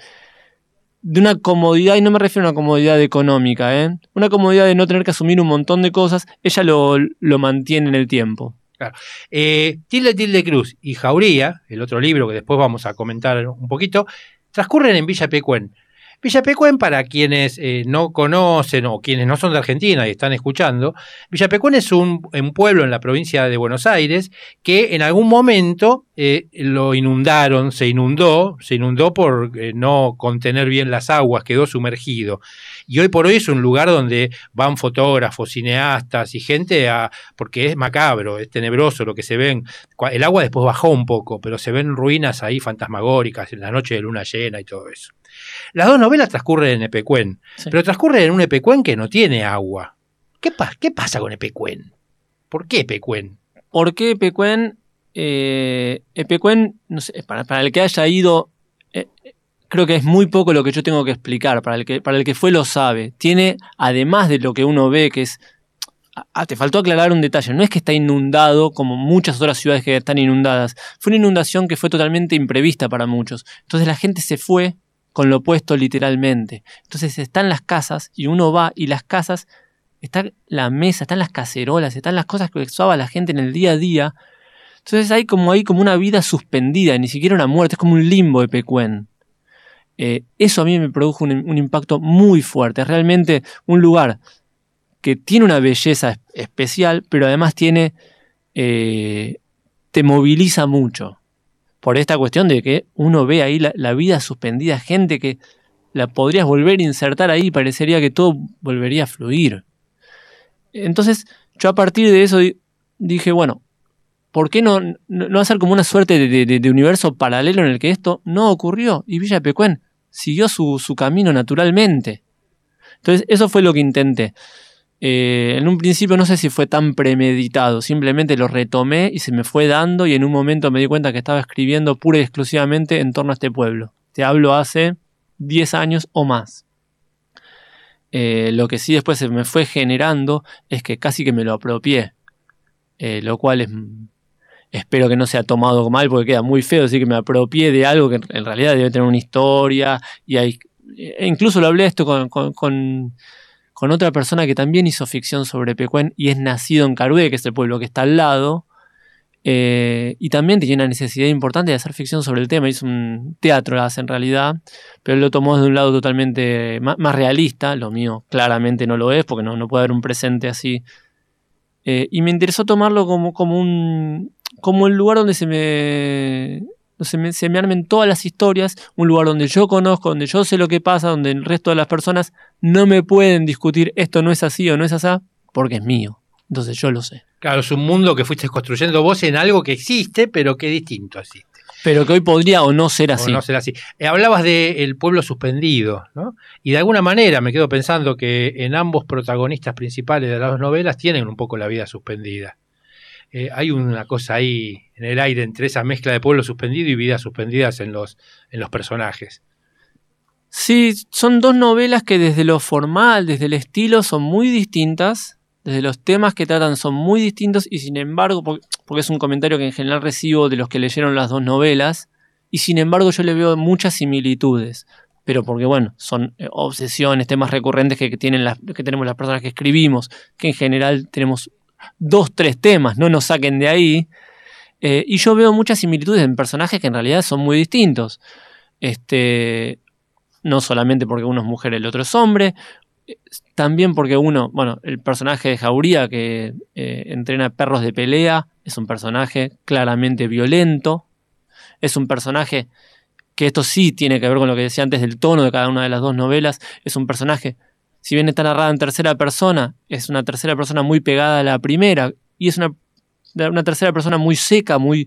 una comodidad, y no me refiero a una comodidad económica, una comodidad de no tener que asumir un montón de cosas, ella lo mantiene en el tiempo. Claro. Tilde Cruz y Jauría, el otro libro que después vamos a comentar un poquito, transcurren en Villa Pecuén. Villa Pecuén, para quienes no conocen o quienes no son de Argentina y están escuchando, Villa Pecuén es un pueblo en la provincia de Buenos Aires que en algún momento lo inundaron, se inundó por no contener bien las aguas, quedó sumergido. Y hoy por hoy es un lugar donde van fotógrafos, cineastas y gente porque es macabro, es tenebroso lo que se ven. El agua después bajó un poco, pero se ven ruinas ahí fantasmagóricas en la noche de luna llena y todo eso. Las dos novelas transcurren en Epecuén, sí, pero transcurren en un Epecuén que no tiene agua. ¿Qué pasa con Epecuén? ¿Por qué Epecuén? ¿Por qué Epecuén? Epecuén, no sé, para el que haya ido, creo que es muy poco lo que yo tengo que explicar. Para el que fue lo sabe. Tiene, además de lo que uno ve, que es... te faltó aclarar un detalle. No es que está inundado como muchas otras ciudades que están inundadas. Fue una inundación que fue totalmente imprevista para muchos. Entonces la gente se fue con lo opuesto literalmente. Entonces están las casas y uno va y las casas, está la mesa, están las cacerolas, están las cosas que usaba la gente en el día a día. Entonces hay como una vida suspendida, ni siquiera una muerte, es como un limbo de Pecuén. Eso a mí me produjo un impacto muy fuerte. Es realmente un lugar que tiene una belleza especial, pero además te moviliza mucho. Por esta cuestión de que uno ve ahí la vida suspendida, gente que la podrías volver a insertar ahí, parecería que todo volvería a fluir. Entonces, yo a partir de eso dije, bueno, ¿por qué no hacer como una suerte de universo paralelo en el que esto no ocurrió? Y Villa Pecuén siguió su camino naturalmente. Entonces, eso fue lo que intenté. En un principio no sé si fue tan premeditado, simplemente lo retomé y se me fue dando, y en un momento me di cuenta que estaba escribiendo pura y exclusivamente en torno a este pueblo. Te hablo hace 10 años o más. Lo que sí después se me fue generando es que casi que me lo apropié, lo cual espero que no sea tomado mal porque queda muy feo decir que me apropié de algo que en realidad debe tener una historia, y incluso lo hablé esto con otra persona que también hizo ficción sobre Pecuén y es nacido en Carué, que es el pueblo que está al lado, y también tenía una necesidad importante de hacer ficción sobre el tema. Hizo un teatro en realidad, pero él lo tomó desde un lado totalmente más realista. Lo mío claramente no lo es, porque no puede haber un presente así, y me interesó tomarlo como el lugar donde se me armen todas las historias, un lugar donde yo conozco, donde yo sé lo que pasa, donde el resto de las personas no me pueden discutir esto no es así o no es así, porque es mío. Entonces yo lo sé. Claro, es un mundo que fuiste construyendo vos en algo que existe, pero que distinto existe. Pero que hoy podría o no ser así. Hablabas del pueblo suspendido, ¿no? Y de alguna manera me quedo pensando que en ambos protagonistas principales de las dos novelas tienen un poco la vida suspendida. Hay una cosa ahí en el aire entre esa mezcla de pueblo suspendido y vidas suspendidas en los personajes. Sí, son dos novelas que desde lo formal, desde el estilo, son muy distintas. Desde los temas que tratan son muy distintos, y sin embargo, porque es un comentario que en general recibo de los que leyeron las dos novelas, y sin embargo yo le veo muchas similitudes. pero porque, bueno, son obsesiones, temas recurrentes que tenemos las personas que escribimos, que en general tenemos 2, 3 temas, no nos saquen de ahí. Y yo veo muchas similitudes en personajes que en realidad son muy distintos. No solamente porque uno es mujer y el otro es hombre, también porque el personaje de Jauría que entrena perros de pelea es un personaje claramente violento, es un personaje que esto sí tiene que ver con lo que decía antes del tono de cada una de las 2 novelas, es un personaje, si bien está narrado en tercera persona, es una tercera persona muy pegada a la primera, y es una tercera persona muy seca, muy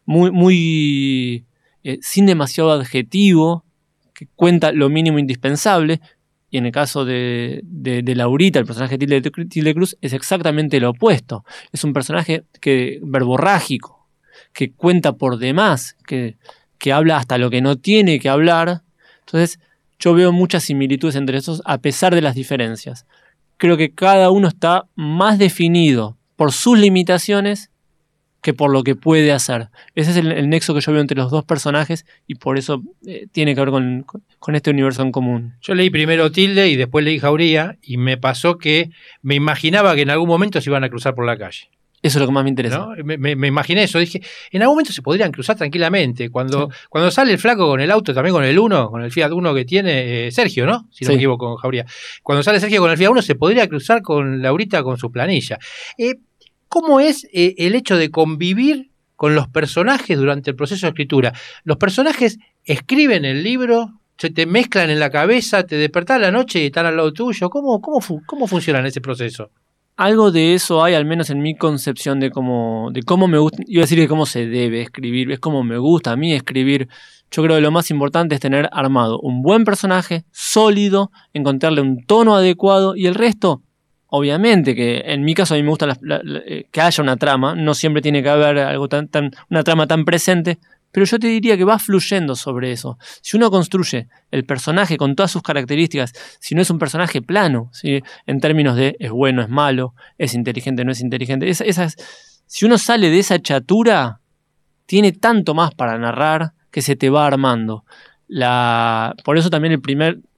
sin demasiado adjetivo, que cuenta lo mínimo indispensable. Y en el caso de Laurita, el personaje de Tilde Cruz, es exactamente lo opuesto. Es un personaje verborrágico, que cuenta por demás, que habla hasta lo que no tiene que hablar. Entonces, yo veo muchas similitudes entre estos, a pesar de las diferencias. Creo que cada uno está más definido por sus limitaciones que por lo que puede hacer. Ese es el nexo que yo veo entre los 2 personajes, y por eso tiene que ver con este universo en común. Yo leí primero Tilde y después leí Jauría, y me pasó que me imaginaba que en algún momento se iban a cruzar por la calle. Eso es lo que más me interesa. ¿No? Me imaginé eso, dije, en algún momento se podrían cruzar tranquilamente. Cuando sale el flaco con el auto, también con el Fiat Uno que tiene Sergio, ¿no? Si no me equivoco, con Jauría. Cuando sale Sergio con el Fiat Uno, se podría cruzar con Laurita con su planilla. ¿Cómo es el hecho de convivir con los personajes durante el proceso de escritura? ¿Los personajes escriben el libro, se te mezclan en la cabeza, te despertás a la noche y están al lado tuyo? ¿Cómo funciona en ese proceso? Algo de eso hay, al menos en mi concepción de cómo me gusta, iba a decir que cómo se debe escribir, es como me gusta a mí escribir. Yo creo que lo más importante es tener armado un buen personaje, sólido, encontrarle un tono adecuado, y el resto... Obviamente que en mi caso a mí me gusta que haya una trama, no siempre tiene que haber algo una trama tan presente, pero yo te diría que va fluyendo sobre eso. Si uno construye el personaje con todas sus características, si no es un personaje plano, ¿sí? En términos de es bueno, es malo, es inteligente, no es inteligente, si uno sale de esa chatura, tiene tanto más para narrar que se te va armando. Por eso también el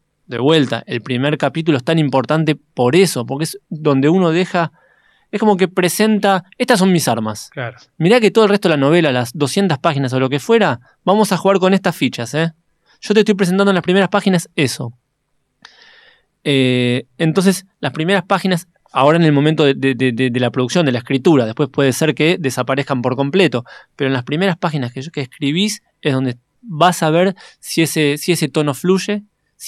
primer capítulo es tan importante por eso, porque es donde uno deja, es como que presenta, estas son mis armas. Claro. Mirá que todo el resto de la novela, las 200 páginas o lo que fuera, vamos a jugar con estas fichas, Yo te estoy presentando en las primeras páginas eso. Entonces, las primeras páginas, ahora en el momento de la producción, de la escritura, después puede ser que desaparezcan por completo, pero en las primeras páginas que escribís es donde vas a ver si ese tono fluye,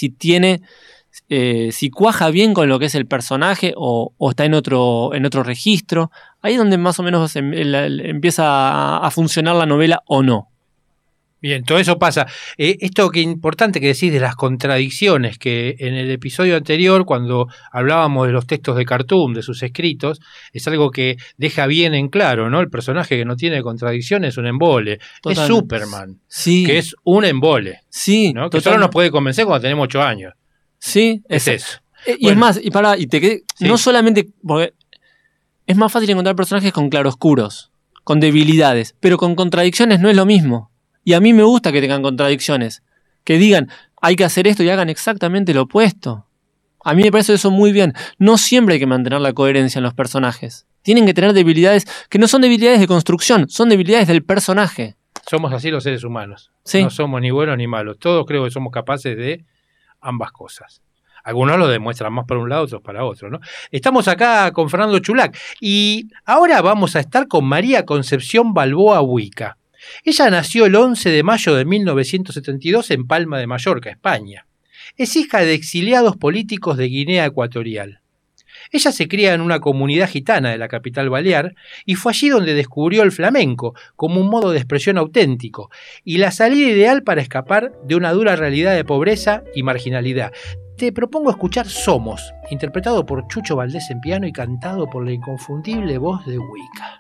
si cuaja bien con lo que es el personaje o está en otro registro. Ahí es donde más o menos empieza a funcionar la novela o no. Bien, todo eso pasa. Esto que importante que decís de las contradicciones, que en el episodio anterior, cuando hablábamos de los textos de Cartoon, de sus escritos, es algo que deja bien en claro, ¿no? El personaje que no tiene contradicciones es un embole. Totalmente. Es Superman, sí, que es un embole. Sí, ¿no? Que solo nos puede convencer cuando tenemos 8 años. Sí, es eso. Y bueno, es más, no solamente porque es más fácil encontrar personajes con claroscuros, con debilidades, pero con contradicciones no es lo mismo. Y a mí me gusta que tengan contradicciones, que digan, hay que hacer esto y hagan exactamente lo opuesto. A mí me parece eso muy bien. No siempre hay que mantener la coherencia en los personajes. Tienen que tener debilidades que no son debilidades de construcción, son debilidades del personaje. Somos así los seres humanos. Sí. No somos ni buenos ni malos. Todos creo que somos capaces de ambas cosas. Algunos lo demuestran más para un lado, otros para otro, ¿no? Estamos acá con Fernando Chulac y ahora vamos a estar con María Concepción Balboa Huica. Ella nació el 11 de mayo de 1972 en Palma de Mallorca, España. Es hija de exiliados políticos de Guinea Ecuatorial. Ella se cría en una comunidad gitana de la capital balear y fue allí donde descubrió el flamenco como un modo de expresión auténtico y la salida ideal para escapar de una dura realidad de pobreza y marginalidad. Te propongo escuchar Somos, interpretado por Chucho Valdés en piano y cantado por la inconfundible voz de Huica.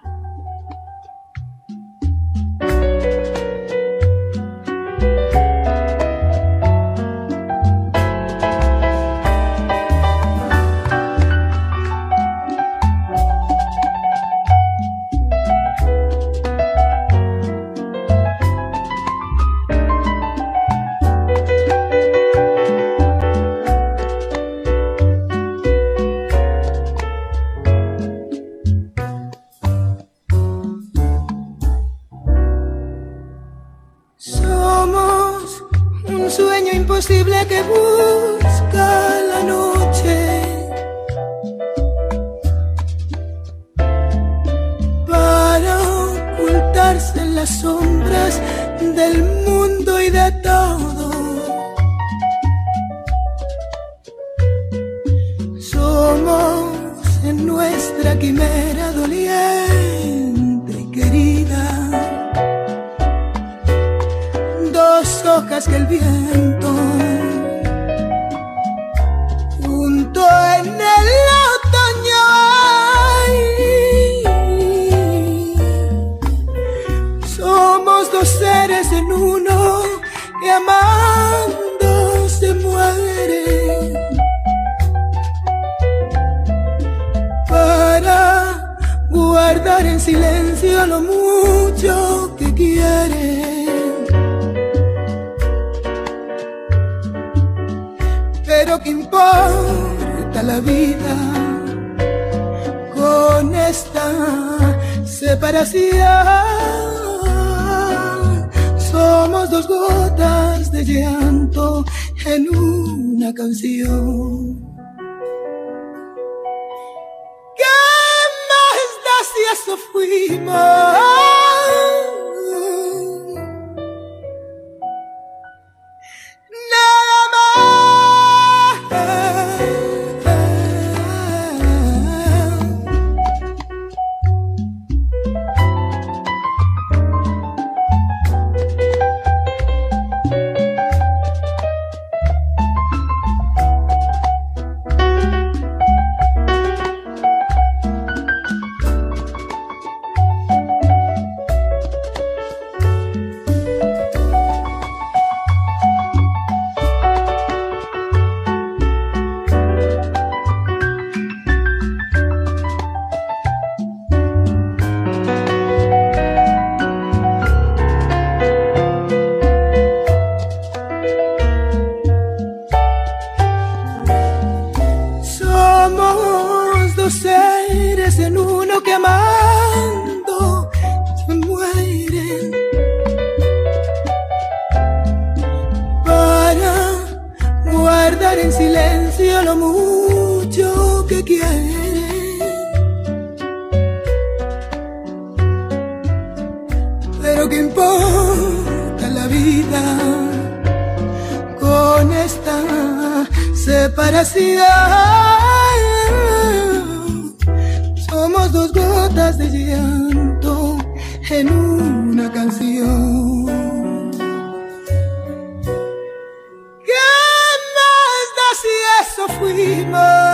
imposible que busca la noche para ocultarse en las sombras del mundo y de todo. Somos en nuestra quimera doliente y querida dos hojas que el viento junto en el otoño. Somos dos seres en uno que amando se mueren para guardar en silencio lo mucho que quieren. Pero ¿qué importa la vida con esta separación? Somos dos gotas de llanto en una canción. ¿Qué más da si eso fuimos? Nada más. En silencio lo mucho que quieren, pero ¿qué importa la vida con esta separación? Somos dos gotas de llanto en una canción. Eso fuimos.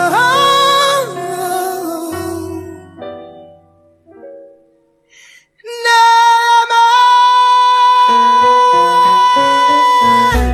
Nada más.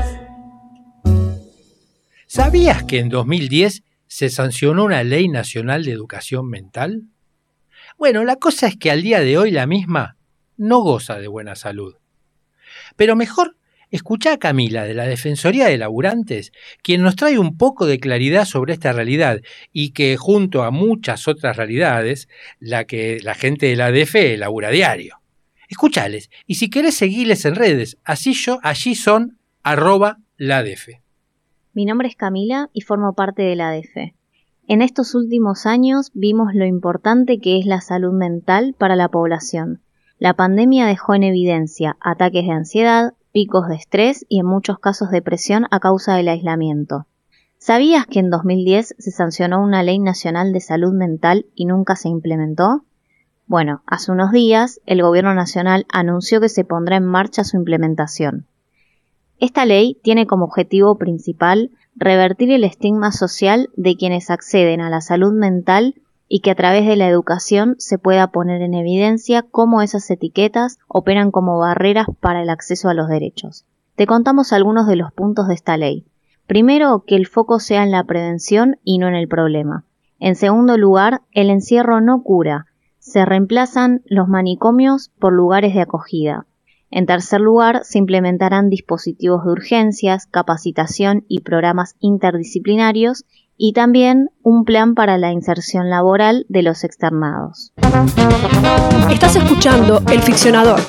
¿Sabías que en 2010 se sancionó una ley nacional de educación mental? Bueno, la cosa es que al día de hoy la misma no goza de buena salud. Pero mejor, escuchá a Camila de la Defensoría de Laburantes, quien nos trae un poco de claridad sobre esta realidad y que, junto a muchas otras realidades, la que la gente de la ADF labura diario. Escuchales, y si querés seguirles en redes, allí son @laadf. Mi nombre es Camila y formo parte de la ADF. En estos últimos años vimos lo importante que es la salud mental para la población. La pandemia dejó en evidencia ataques de ansiedad, picos de estrés y en muchos casos depresión a causa del aislamiento. ¿Sabías que en 2010 se sancionó una ley nacional de salud mental y nunca se implementó? Bueno, hace unos días el gobierno nacional anunció que se pondrá en marcha su implementación. Esta ley tiene como objetivo principal revertir el estigma social de quienes acceden a la salud mental y que a través de la educación se pueda poner en evidencia cómo esas etiquetas operan como barreras para el acceso a los derechos. Te contamos algunos de los puntos de esta ley. Primero, que el foco sea en la prevención y no en el problema. En segundo lugar, el encierro no cura. Se reemplazan los manicomios por lugares de acogida. En tercer lugar, se implementarán dispositivos de urgencias, capacitación y programas interdisciplinarios y también un plan para la inserción laboral de los externados. Estás escuchando El Ficcionador,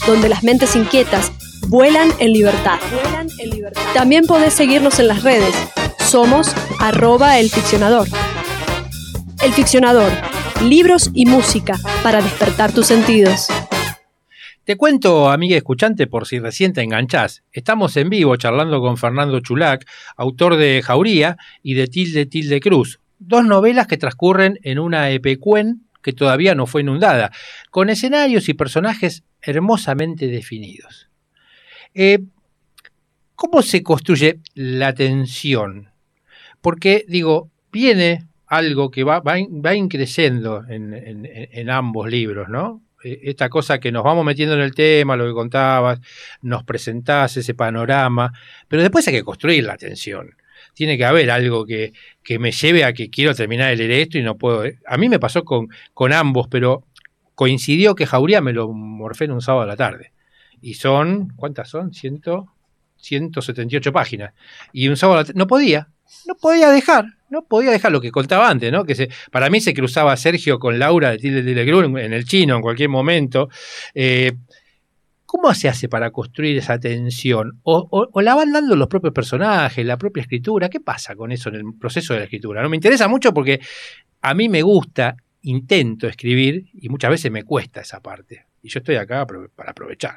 donde las mentes inquietas vuelan en libertad. También podés seguirnos en las redes. Somos @elficcionador. El Ficcionador, libros y música para despertar tus sentidos. Te cuento, amiga escuchante, por si recién te enganchás. Estamos en vivo charlando con Fernando Chulac, autor de Jauría y de Tilde Cruz, 2 novelas que transcurren en una Epecuén que todavía no fue inundada, con escenarios y personajes hermosamente definidos. ¿Cómo se construye la tensión? Porque, digo, viene algo que va increciendo en ambos libros, ¿no? Esta cosa que nos vamos metiendo en el tema, lo que contabas, nos presentás ese panorama, pero después hay que construir la tensión. Tiene que haber algo que me lleve a que quiero terminar de leer esto y no puedo. A mí me pasó con ambos, pero coincidió que Jauría me lo morfé en un sábado a la tarde. Y son, ¿cuántas son? 178 páginas. Y un sábado a la tarde, no podía dejar lo que contaba antes, ¿no? Para mí se cruzaba Sergio con Laura de Tilde Cruz en el chino en cualquier momento. ¿Cómo se hace para construir esa tensión? ¿O la van dando los propios personajes, la propia escritura? ¿Qué pasa con eso en el proceso de la escritura? No me interesa mucho porque a mí me gusta, intento escribir y muchas veces me cuesta esa parte. Y yo estoy acá para aprovechar.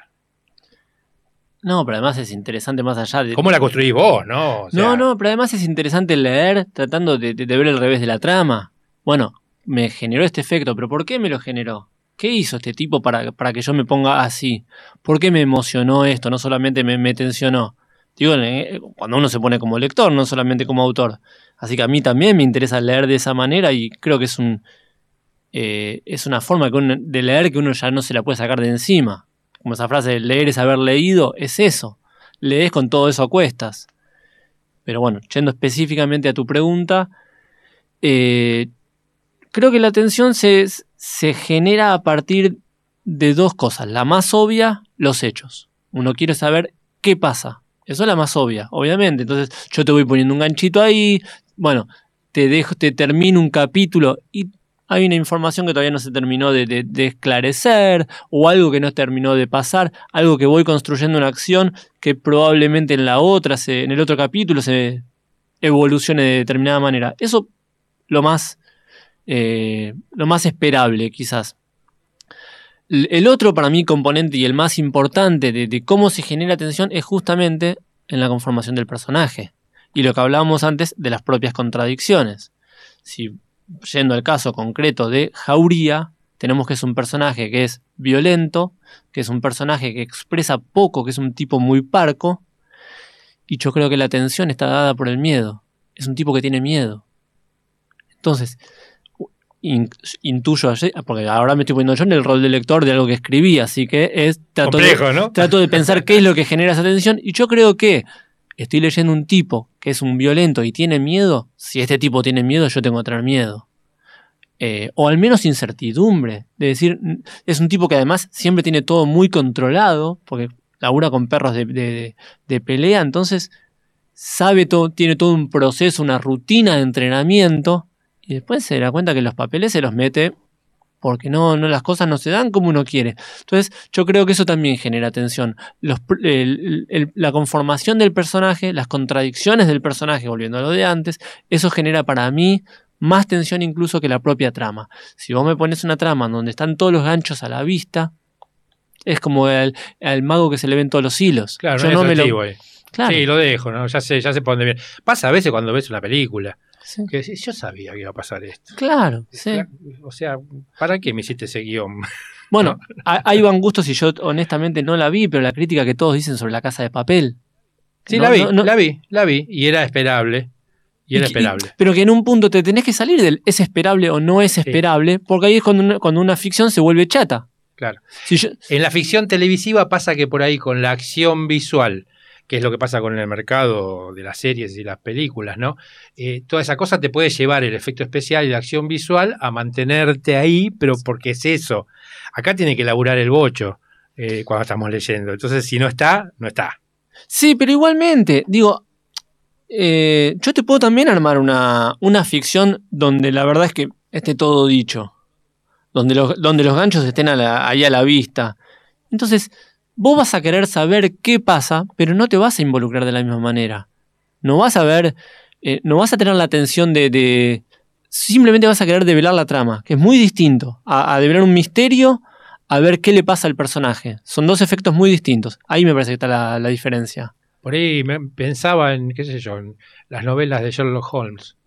No, pero además es interesante más allá de... ¿Cómo la construís vos, no? O sea... No, pero además es interesante leer tratando de ver el revés de la trama. Bueno, me generó este efecto, pero ¿por qué me lo generó? ¿Qué hizo este tipo para que yo me ponga así? ¿Por qué me emocionó esto? No solamente me tensionó. Digo, cuando uno se pone como lector, no solamente como autor. Así que a mí también me interesa leer de esa manera y creo que es una forma de leer que uno ya no se la puede sacar de encima. Como esa frase de leer es haber leído, es eso. Lees con todo eso a cuestas. Pero bueno, yendo específicamente a tu pregunta, creo que la tensión se genera a partir de 2 cosas. La más obvia, los hechos. Uno quiere saber qué pasa. Eso es la más obvia, obviamente. Entonces yo te voy poniendo un ganchito ahí, bueno, te termino un capítulo y hay una información que todavía no se terminó de esclarecer, o algo que no terminó de pasar, algo que voy construyendo una acción que probablemente en el otro capítulo se evolucione de determinada manera. Eso lo más esperable, quizás. El otro, para mí, componente y el más importante de cómo se genera tensión es justamente en la conformación del personaje. Y lo que hablábamos antes de las propias contradicciones. Yendo al caso concreto de Jauría, tenemos que es un personaje que es violento, que es un personaje que expresa poco, que es un tipo muy parco, y yo creo que la tensión está dada por el miedo. Es un tipo que tiene miedo. Entonces, intuyo, porque ahora me estoy poniendo yo en el rol de lector de algo que escribí, así que trato de pensar qué es lo que genera esa tensión, y yo creo que estoy leyendo un tipo que es un violento y tiene miedo. Si este tipo tiene miedo, yo tengo que tener miedo. O al menos incertidumbre. De decir, es un tipo que además siempre tiene todo muy controlado, porque labura con perros de pelea, entonces sabe todo, tiene todo un proceso, una rutina de entrenamiento, y después se da cuenta que los papeles se los mete porque no las cosas no se dan como uno quiere. Entonces yo creo que eso también genera tensión. La conformación del personaje, las contradicciones del personaje, volviendo a lo de antes, eso genera para mí más tensión incluso que la propia trama. Si vos me pones una trama donde están todos los ganchos a la vista, es como al mago que se le ven todos los hilos. Claro, yo no me lo... Claro. Sí, lo dejo, ¿no? Ya sé por dónde viene. Pasa a veces cuando ves una película. Sí. Que yo sabía que iba a pasar esto. Claro, sí. O sea, ¿para qué me hiciste ese guión? Bueno, ahí van gustos y yo honestamente no la vi, pero la crítica que todos dicen sobre La Casa de Papel. Sí, la vi. Y era esperable. Pero que en un punto te tenés que salir del es esperable o no es esperable, porque ahí es cuando una ficción se vuelve chata. Claro. En la ficción televisiva pasa que por ahí con la acción visual, que es lo que pasa con el mercado de las series y las películas, ¿no? Toda esa cosa te puede llevar el efecto especial y la acción visual a mantenerte ahí, pero porque es eso. Acá tiene que laburar el bocho cuando estamos leyendo. Entonces, si no está, no está. Sí, pero igualmente, digo, yo te puedo también armar una ficción donde la verdad es que esté todo dicho. Donde los ganchos estén ahí a la vista. Entonces, vos vas a querer saber qué pasa, pero no te vas a involucrar de la misma manera. No vas a ver, no vas a tener la atención de simplemente vas a querer develar la trama, que es muy distinto a develar un misterio, a ver qué le pasa al personaje. Son dos efectos muy distintos. Ahí me parece que está la diferencia. Por ahí pensaba en, qué sé yo, en las novelas de Sherlock Holmes,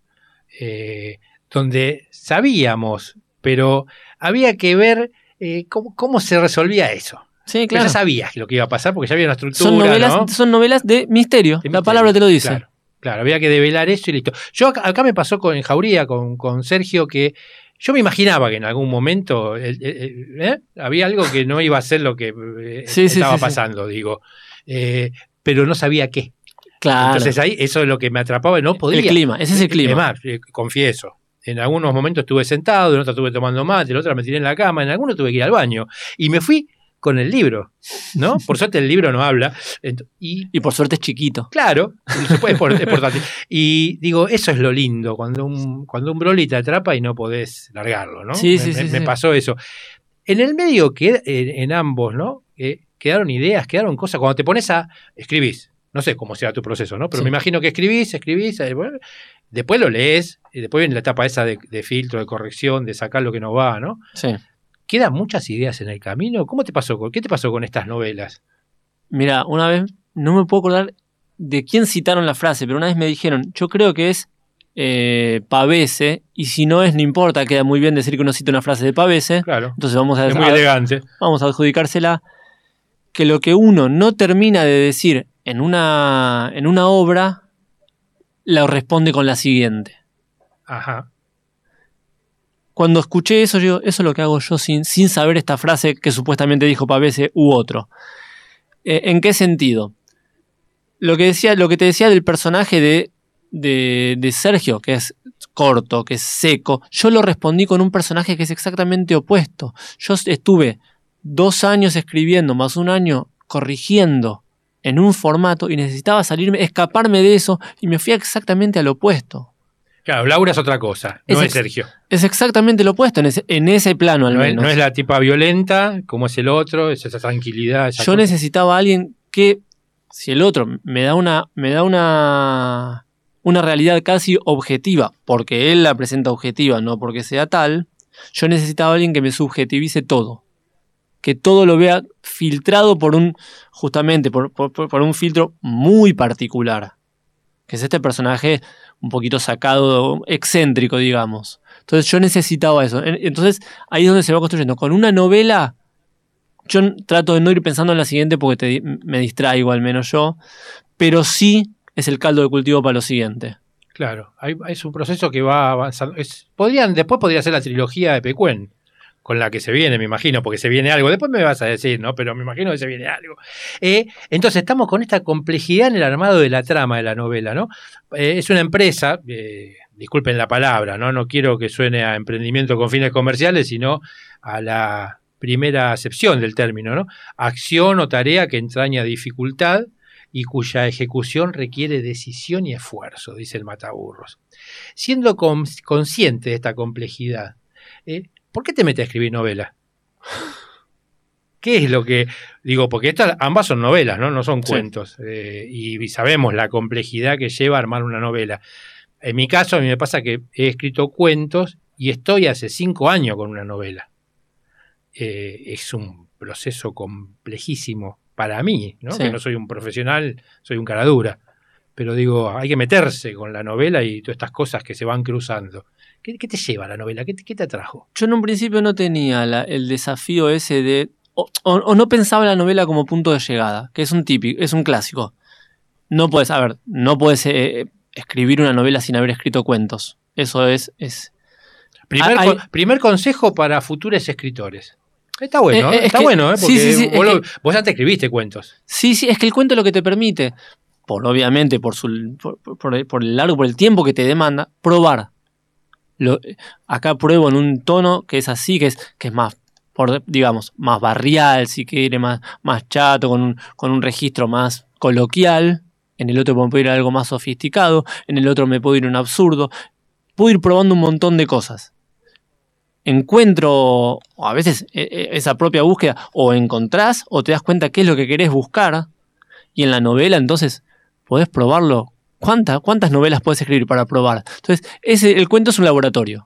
donde sabíamos, pero había que ver cómo se resolvía eso. Sí, claro. Ya sabías lo que iba a pasar porque ya había una estructura. Son novelas de misterio. La palabra te lo dice. Claro, había que develar eso y listo. Yo acá me pasó en Jauría con Sergio que yo me imaginaba que en algún momento había algo que no iba a ser lo que estaba pasando, digo. Pero no sabía qué. Claro. Entonces ahí eso es lo que me atrapaba y no podía. El clima, ese es el clima. Además, confieso, en algunos momentos estuve sentado, en otros estuve tomando mate, en otros me tiré en la cama, en algunos tuve que ir al baño. Y me fui con el libro, ¿no? Por suerte el libro no habla. Y por suerte es chiquito. Claro, es portátil. Y digo, eso es lo lindo, cuando un Broly te atrapa y no podés largarlo, ¿no? Sí, me pasó eso. En el medio, en ambos, ¿no? Quedaron ideas, quedaron cosas. Cuando te pones escribís, no sé cómo será tu proceso, ¿no? Pero me imagino que escribís, bueno, después lo lees, y después viene la etapa esa de filtro, de corrección, de sacar lo que no va, ¿no? Sí. ¿Quedan muchas ideas en el camino? ¿Qué te pasó con estas novelas? Mira, una vez, no me puedo acordar de quién citaron la frase, pero una vez me dijeron, yo creo que es Pavese, y si no es, no importa, queda muy bien decir que uno cita una frase de Pavese. Claro. Entonces vamos a es muy elegante. Vamos a adjudicársela, que lo que uno no termina de decir en una obra, la responde con la siguiente. Ajá. Cuando escuché eso, eso es lo que hago yo sin saber esta frase que supuestamente dijo Pavese u otro. ¿En qué sentido? Lo que te decía del personaje de Sergio, que es corto, que es seco, yo lo respondí con un personaje que es exactamente opuesto. Yo estuve 2 años escribiendo, más 1 año corrigiendo en un formato y necesitaba escaparme de eso y me fui exactamente al opuesto. Claro, Laura es otra cosa, no es Sergio. Es exactamente lo opuesto, en ese plano al menos. No es la tipa violenta, como es el otro, es esa tranquilidad. Yo necesitaba a alguien que, si el otro me da una realidad casi objetiva, porque él la presenta objetiva, no porque sea tal, yo necesitaba a alguien que me subjetivice todo. Que todo lo vea filtrado por un filtro muy particular. Que es este personaje un poquito sacado, excéntrico, digamos. Entonces yo necesitaba eso. Entonces ahí es donde se va construyendo. Con una novela, yo trato de no ir pensando en la siguiente porque me distraigo, al menos yo, pero sí es el caldo de cultivo para lo siguiente. Claro, es un proceso que va avanzando. Después podría ser la trilogía de Pecuén, con la que se viene, me imagino, porque se viene algo. Después me vas a decir, ¿no? Pero me imagino que se viene algo. Entonces estamos con esta complejidad en el armado de la trama de la novela, ¿no? Es una empresa, disculpen la palabra, ¿no? No quiero que suene a emprendimiento con fines comerciales, sino a la primera acepción del término, ¿no? Acción o tarea que entraña dificultad y cuya ejecución requiere decisión y esfuerzo, dice el Mataburros. Siendo consciente de esta complejidad, ¿por qué te metes a escribir novela? ¿Qué es lo que...? Digo, porque ambas son novelas, ¿no? No son cuentos. Sí. Y sabemos la complejidad que lleva a armar una novela. En mi caso, a mí me pasa que he escrito cuentos y estoy hace 5 años con una novela. Es un proceso complejísimo para mí, ¿no? Sí. Que no soy un profesional, soy un cara dura. Pero digo, hay que meterse con la novela y todas estas cosas que se van cruzando. ¿Qué te lleva a la novela? ¿Qué te atrajo? Yo en un principio no tenía el desafío ese de... O no pensaba la novela como punto de llegada, que es un clásico. No puedes escribir una novela sin haber escrito cuentos. Eso es... Primer consejo para futuros escritores. Está bueno, está bueno, porque sí, vos antes escribiste cuentos. Sí, es que el cuento es lo que te permite, obviamente por el tiempo que te demanda, probar. Acá pruebo en un tono que es así, que es más, más barrial, si quiere, más chato, con un registro más coloquial. En el otro me puedo ir a algo más sofisticado, en el otro me puedo ir a un absurdo. Puedo ir probando un montón de cosas. encuentro, o a veces esa propia búsqueda, o encontrás o te das cuenta qué es lo que querés buscar, y en la novela entonces podés probarlo. ¿Cuántas novelas podés escribir para probar? Entonces, el cuento es un laboratorio.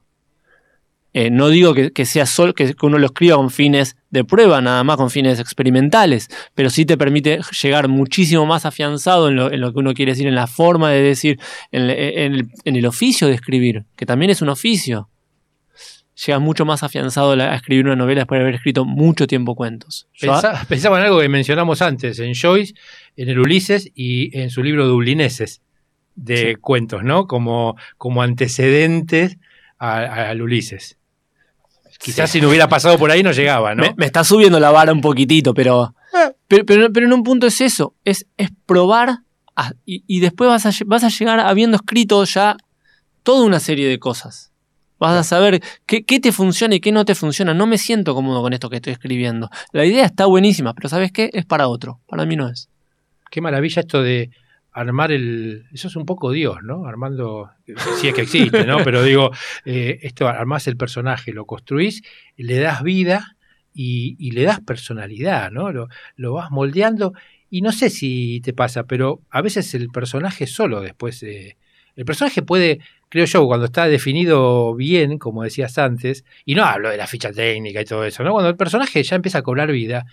No digo que sea solo que uno lo escriba con fines de prueba, nada más con fines experimentales, pero sí te permite llegar muchísimo más afianzado en lo que uno quiere decir, en la forma de decir, en el oficio de escribir, que también es un oficio. Llegas mucho más afianzado a escribir una novela después de haber escrito mucho tiempo cuentos. Pensaba en algo que mencionamos antes, en Joyce, en el Ulises y en su libro Dublineses, de cuentos, ¿no? Como antecedentes al Ulises. Quizás si no hubiera pasado por ahí no llegaba, ¿no? Me está subiendo la vara un poquitito, pero en un punto es eso, es probar y después vas a llegar habiendo escrito ya toda una serie de cosas. Vas a saber qué te funciona y qué no te funciona. No me siento cómodo con esto que estoy escribiendo. La idea está buenísima, pero ¿sabes qué? Es para otro. Para mí no es. Qué maravilla esto de armar eso es un poco Dios, ¿no? Armando, si es que existe, ¿no? Pero digo, esto, armás el personaje, lo construís, le das vida y le das personalidad, ¿no? Lo vas moldeando y no sé si te pasa, pero a veces el personaje solo después... el personaje puede, creo yo, cuando está definido bien, como decías antes, y no hablo de la ficha técnica y todo eso, ¿no? Cuando el personaje ya empieza a cobrar vida,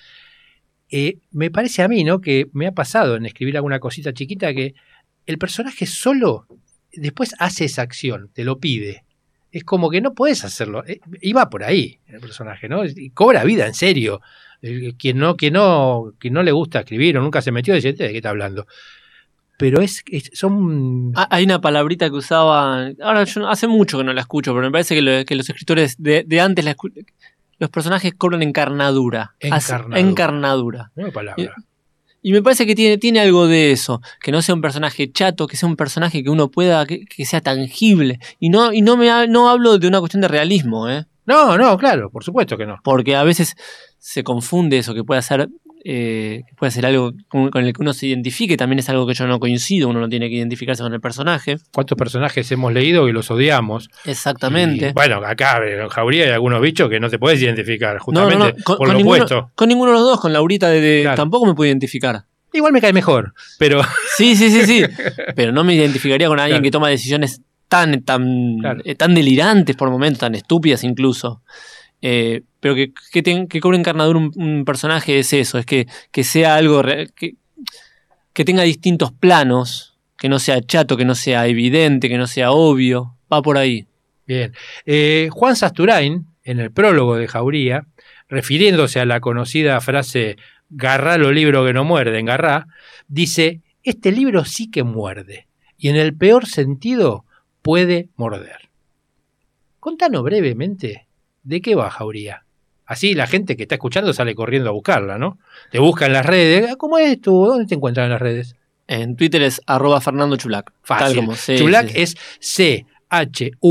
me parece a mí, ¿no? Que me ha pasado en escribir alguna cosita chiquita que el personaje solo después hace esa acción, te lo pide. Es como que no puedes hacerlo. Y va por ahí el personaje, ¿no? Y cobra vida, en serio. Quien no le gusta escribir o nunca se metió, dice, ¿de qué está hablando? Pero son... Hay una palabrita que usaba... Ahora yo hace mucho que no la escucho, pero me parece que los escritores de antes los personajes cobran encarnadura. Encarnadura. Nueva palabra. Y me parece que tiene algo de eso. Que no sea un personaje chato, que sea un personaje que uno pueda... que sea tangible. Y no hablo de una cuestión de realismo, ¿eh? No, claro, por supuesto que no. Porque a veces se confunde eso, que puede ser algo con el que uno se identifique. También es algo que yo no coincido. Uno no tiene que identificarse con el personaje. ¿Cuántos personajes hemos leído y los odiamos? Exactamente. Y, bueno, acá en Jauría hay algunos bichos que no te puedes identificar, justamente por lo opuesto. Con ninguno de los dos, con Laurita claro. Tampoco me puedo identificar. Igual me cae mejor, pero... Sí. Pero no me identificaría con alguien que toma decisiones tan delirantes por momentos, tan estúpidas incluso. Pero que cobre encarnadura un personaje es eso, es que sea algo que tenga distintos planos, que no sea chato, que no sea evidente, que no sea obvio, va por ahí. Bien. Juan Sasturain, en el prólogo de Jauría, refiriéndose a la conocida frase "garrá lo libro que no muerde, engarrá", dice: este libro sí que muerde, y en el peor sentido puede morder. Contanos brevemente de qué va Jauría. Así la gente que está escuchando sale corriendo a buscarla, ¿no? Te busca en las redes. ¿Cómo es tú? ¿Dónde te encuentran en las redes? En Twitter es @Fernando Chulac. Fácil. Chulac es CHULAK.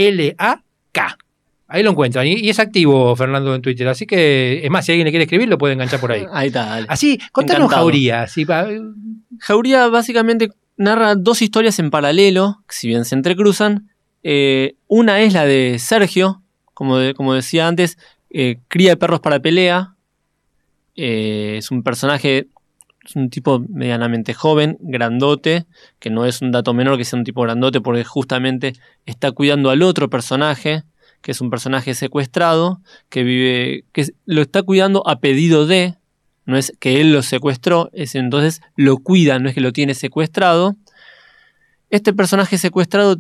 Ahí lo encuentran. Y es activo Fernando en Twitter. Así que, es más, si alguien le quiere escribir, lo puede enganchar por ahí. Ahí está, dale. Así, contanos encantado. Jauría. Así, Jauría básicamente narra dos historias en paralelo, si bien se entrecruzan. Una es la de Sergio, como decía antes, cría de perros para pelea. Es un personaje, es un tipo medianamente joven, grandote, que no es un dato menor que sea un tipo grandote, porque justamente está cuidando al otro personaje, que es un personaje secuestrado, que lo está cuidando a pedido de, no es que él lo secuestró, entonces lo cuida, no es que lo tiene secuestrado. Este personaje secuestrado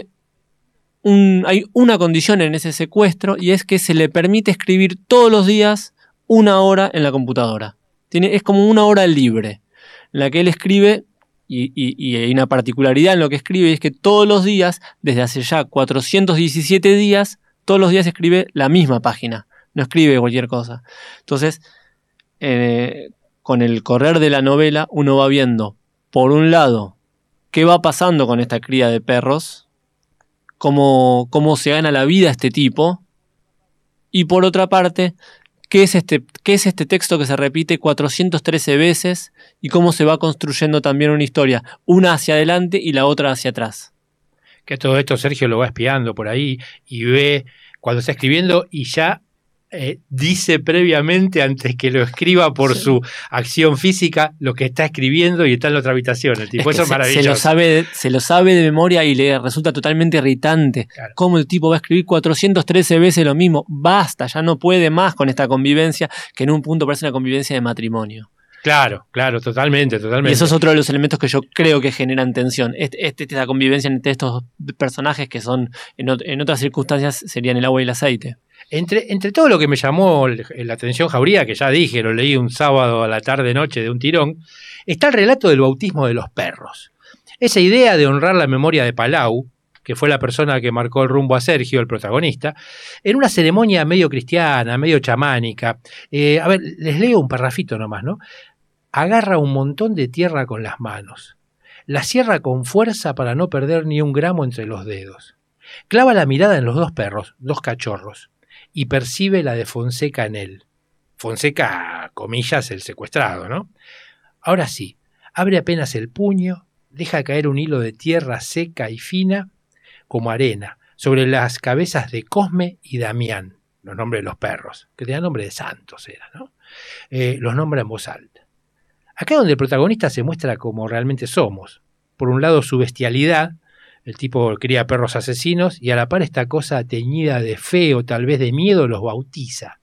hay una condición en ese secuestro, y es que se le permite escribir todos los días 1 hora en la computadora. Es como 1 hora libre, en la que él escribe, y hay una particularidad en lo que escribe, y es que todos los días, desde hace ya 417 días, todos los días escribe la misma página, no escribe cualquier cosa. Entonces, con el correr de la novela, uno va viendo, por un lado, qué va pasando con esta cría de perros, cómo se gana la vida este tipo, y por otra parte, qué es este texto que se repite 413 veces y cómo se va construyendo también una historia, una hacia adelante y la otra hacia atrás. Que todo esto Sergio lo va espiando por ahí y ve cuando está escribiendo y ya dice previamente, antes que lo escriba por su acción física, lo que está escribiendo y está en la otra habitación. El tipo, eso es maravilloso. Se lo sabe de memoria y le resulta totalmente irritante. Claro. Cómo el tipo va a escribir 413 veces lo mismo. Basta, ya no puede más con esta convivencia, que en un punto parece una convivencia de matrimonio. Claro, totalmente. Y eso es otro de los elementos que yo creo que generan tensión. Esta convivencia entre estos personajes que son, en otras circunstancias, serían el agua y el aceite. Entre todo lo que me llamó la atención, Jauría, que ya dije, lo leí un sábado a la tarde-noche de un tirón, está el relato del bautismo de los perros. Esa idea de honrar la memoria de Palau, que fue la persona que marcó el rumbo a Sergio, el protagonista, en una ceremonia medio cristiana, medio chamánica. A ver, les leo un parrafito nomás, ¿no? Agarra un montón de tierra con las manos. La cierra con fuerza para no perder ni un gramo entre los dedos. Clava la mirada en los dos perros, dos cachorros, y percibe la de Fonseca en él. Fonseca, comillas, el secuestrado, ¿no? Ahora sí, abre apenas el puño, deja caer un hilo de tierra seca y fina como arena sobre las cabezas de Cosme y Damián, los nombres de los perros, que tenían nombre de santos, era, ¿no? Los nombra en voz alta. Acá es donde el protagonista se muestra como realmente somos. Por un lado, su bestialidad. El tipo cría perros asesinos y a la par esta cosa teñida de fe o tal vez de miedo los bautiza.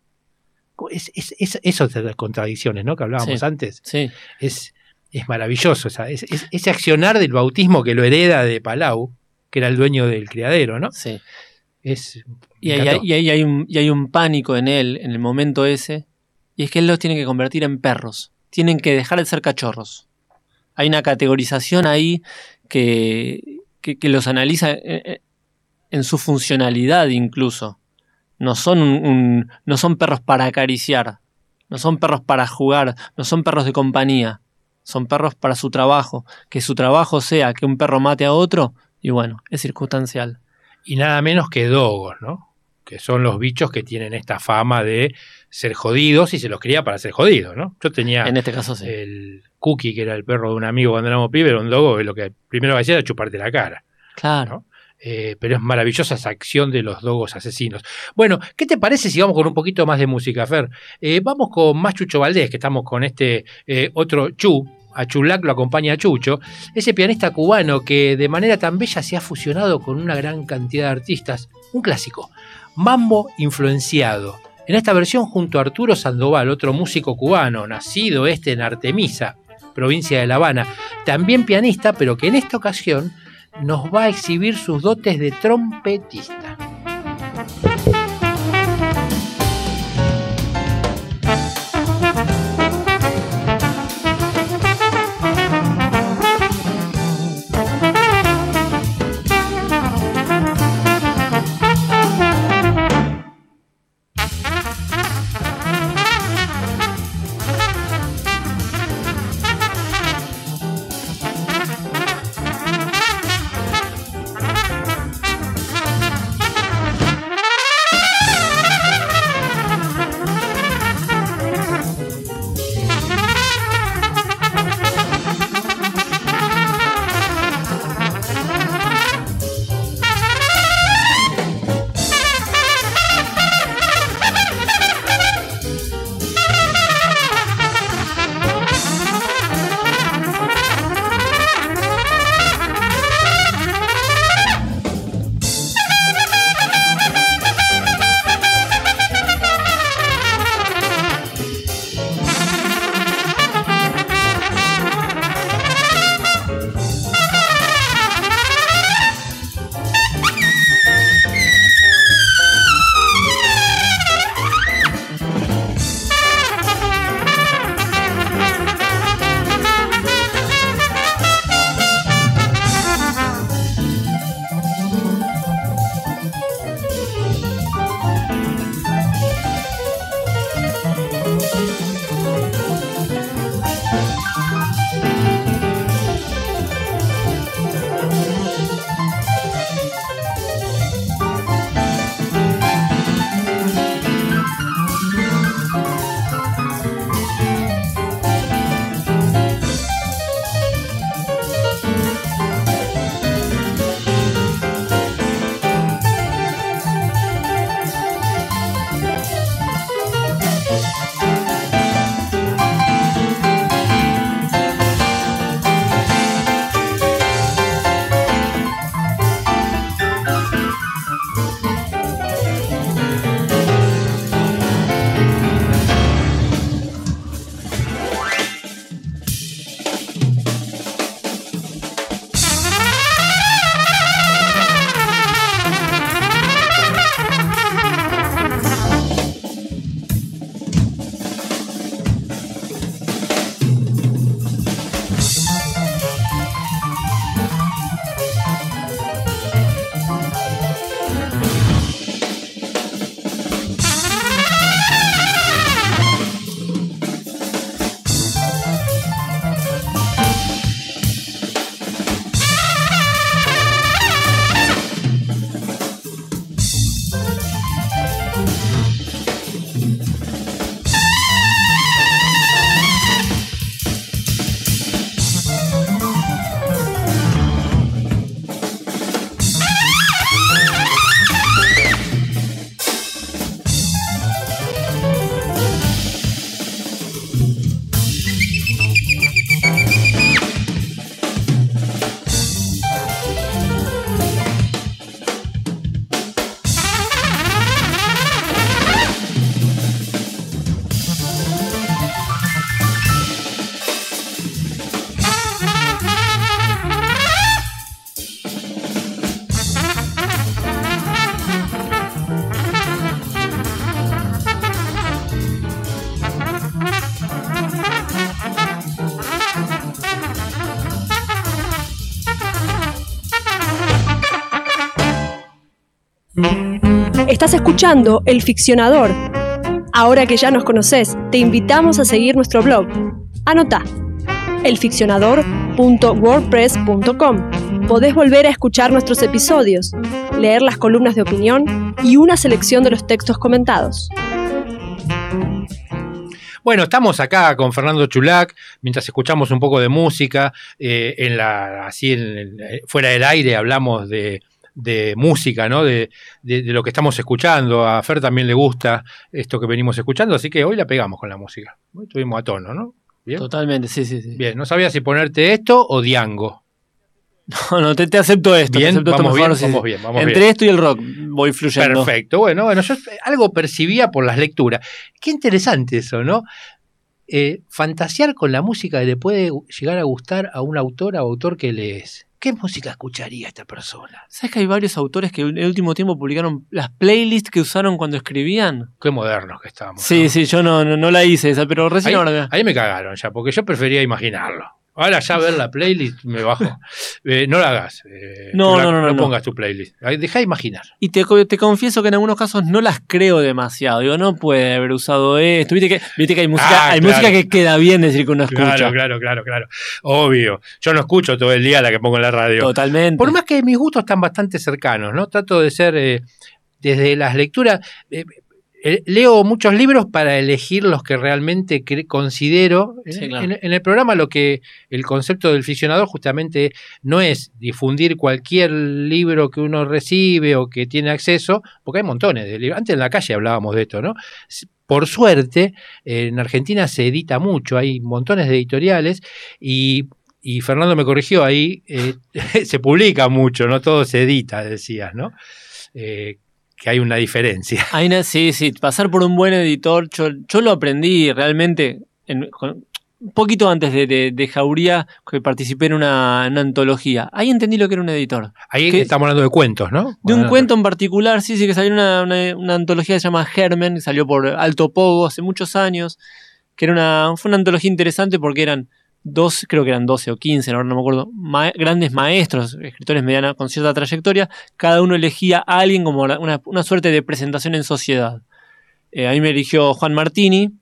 Esas contradicciones, ¿no?, que hablábamos antes. Sí. Es maravilloso. Ese accionar del bautismo que lo hereda de Palau, que era el dueño del criadero, ¿no? Sí. Y hay un pánico en él, en el momento ese, y es que él los tiene que convertir en perros. Tienen que dejar de ser cachorros. Hay una categorización ahí que los analiza en su funcionalidad incluso. No son perros para acariciar, no son perros para jugar, no son perros de compañía, son perros para su trabajo. Que su trabajo sea que un perro mate a otro, y bueno, es circunstancial. Y nada menos que dogos, ¿no? Que son los bichos que tienen esta fama de ser jodidos y se los cría para ser jodidos, ¿no? Yo tenía en este caso, sí, el Cookie, que era el perro de un amigo cuando éramos pibes, era un dogo que lo que primero hacía era chuparte la cara. Claro. ¿No? Pero es maravillosa esa acción de los dogos asesinos. Bueno, ¿qué te parece si vamos con un poquito más de música, Fer? Vamos con más Chucho Valdés, que estamos con este otro Chu. A Chulac lo acompaña a Chucho, ese pianista cubano que de manera tan bella se ha fusionado con una gran cantidad de artistas. Un clásico, Mambo Influenciado. En esta versión junto a Arturo Sandoval, otro músico cubano, nacido en Artemisa, provincia de La Habana, también pianista, pero que en esta ocasión nos va a exhibir sus dotes de trompetista. Estás escuchando El Ficcionador. Ahora que ya nos conoces, te invitamos a seguir nuestro blog. Anotá: elficcionador.wordpress.com. Podés volver a escuchar nuestros episodios, leer las columnas de opinión y una selección de los textos comentados. Bueno, estamos acá con Fernando Chulac, mientras escuchamos un poco de música, fuera del aire hablamos de música, ¿no? De lo que estamos escuchando. A Fer también le gusta esto que venimos escuchando, así que hoy la pegamos con la música. Hoy estuvimos a tono, ¿no? ¿Bien? Totalmente, sí. Bien, no sabía si ponerte esto o Diango. No, te acepto esto. Bien, te acepto vamos esto bien, mejor, vamos Entre bien. esto y el rock voy fluyendo. Perfecto, bueno, yo algo percibía por las lecturas. Qué interesante eso, ¿no? Fantasear con la música que le puede llegar a gustar a un autora o autor que lees. ¿Qué música escucharía esta persona? ¿Sabes que hay varios autores que en el último tiempo publicaron las playlists que usaron cuando escribían? Qué modernos que estábamos. Sí, ¿no? Sí, yo no la hice esa, pero recién ahora... Ahí me cagaron ya, porque yo prefería imaginarlo. Ahora ya ver la playlist me bajo. No la hagas. No pongas tu playlist. Deja de imaginar. Y te confieso que en algunos casos no las creo demasiado. Digo, no puede haber usado esto. Viste que hay música, música que queda bien decir que uno escucha. Claro. Obvio. Yo no escucho todo el día la que pongo en la radio. Totalmente. Por más que mis gustos están bastante cercanos, ¿no? Trato de ser, desde las lecturas... leo muchos libros para elegir los que realmente considero. Sí, claro. En el programa el concepto del ficcionador justamente no es difundir cualquier libro que uno recibe o que tiene acceso, porque hay montones de libros. Antes en la calle hablábamos de esto, ¿no? Por suerte, en Argentina se edita mucho, hay montones de editoriales y Fernando me corrigió ahí, se publica mucho, no todo se edita, decías, ¿no? Que hay una diferencia. Sí, pasar por un buen editor, yo lo aprendí realmente un poquito antes de Jauría, que participé en una antología. Ahí entendí lo que era un editor. Ahí estamos hablando de cuentos, ¿no? De un cuento en particular, sí, que salió una antología que se llama Germen, que salió por Alto Pogo hace muchos años, que fue una antología interesante porque creo que eran 12 o 15, ahora no me acuerdo, grandes maestros, escritores medianos con cierta trayectoria, cada uno elegía a alguien como una suerte de presentación en sociedad. A mí me eligió Juan Martini,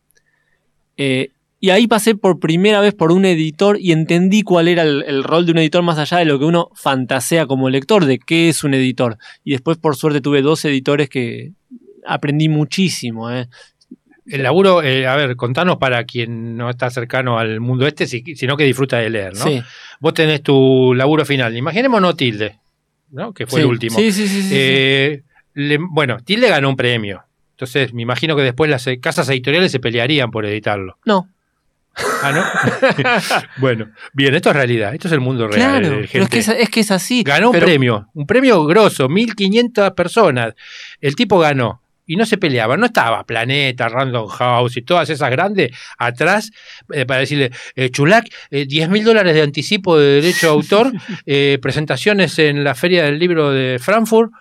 y ahí pasé por primera vez por un editor y entendí cuál era el rol de un editor más allá de lo que uno fantasea como lector, de qué es un editor. Y después, por suerte, tuve 2 editores que aprendí muchísimo, El laburo, a ver, contanos para quien no está cercano al mundo sino que disfruta de leer, ¿no? Sí. Vos tenés tu laburo final. Imaginémonos Tilde, ¿no? Que fue el último. Sí. Bueno, Tilde ganó un premio. Entonces, me imagino que después las casas editoriales se pelearían por editarlo. No. ¿Ah, no? Bueno, bien, esto es realidad. Esto es el mundo real. Claro, pero es que es así. Ganó un premio grosso, 1.500 personas. El tipo ganó. Y no se peleaban, no estaba Planeta, Random House y todas esas grandes atrás para decirle, Chulac, $10.000 de anticipo de derecho de autor, presentaciones en la Feria del Libro de Frankfurt.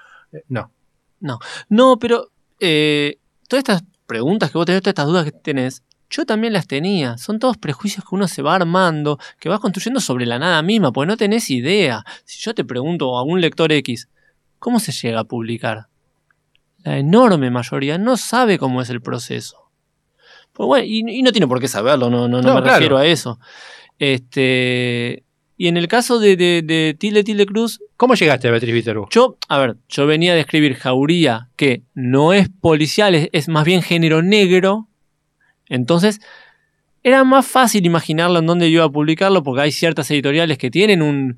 No, pero todas estas preguntas que vos tenés, todas estas dudas que tenés, yo también las tenía. Son todos prejuicios que uno se va armando, que vas construyendo sobre la nada misma, porque no tenés idea. Si yo te pregunto a un lector X, ¿cómo se llega a publicar? La enorme mayoría no sabe cómo es el proceso. Pues bueno, y no tiene por qué saberlo, no me refiero a eso. Y en el caso de Tilde Cruz... ¿Cómo llegaste a Beatriz Viterbo? Yo venía de escribir Jauría, que no es policial, es más bien género negro. Entonces, era más fácil imaginarlo en dónde yo iba a publicarlo, porque hay ciertas editoriales que tienen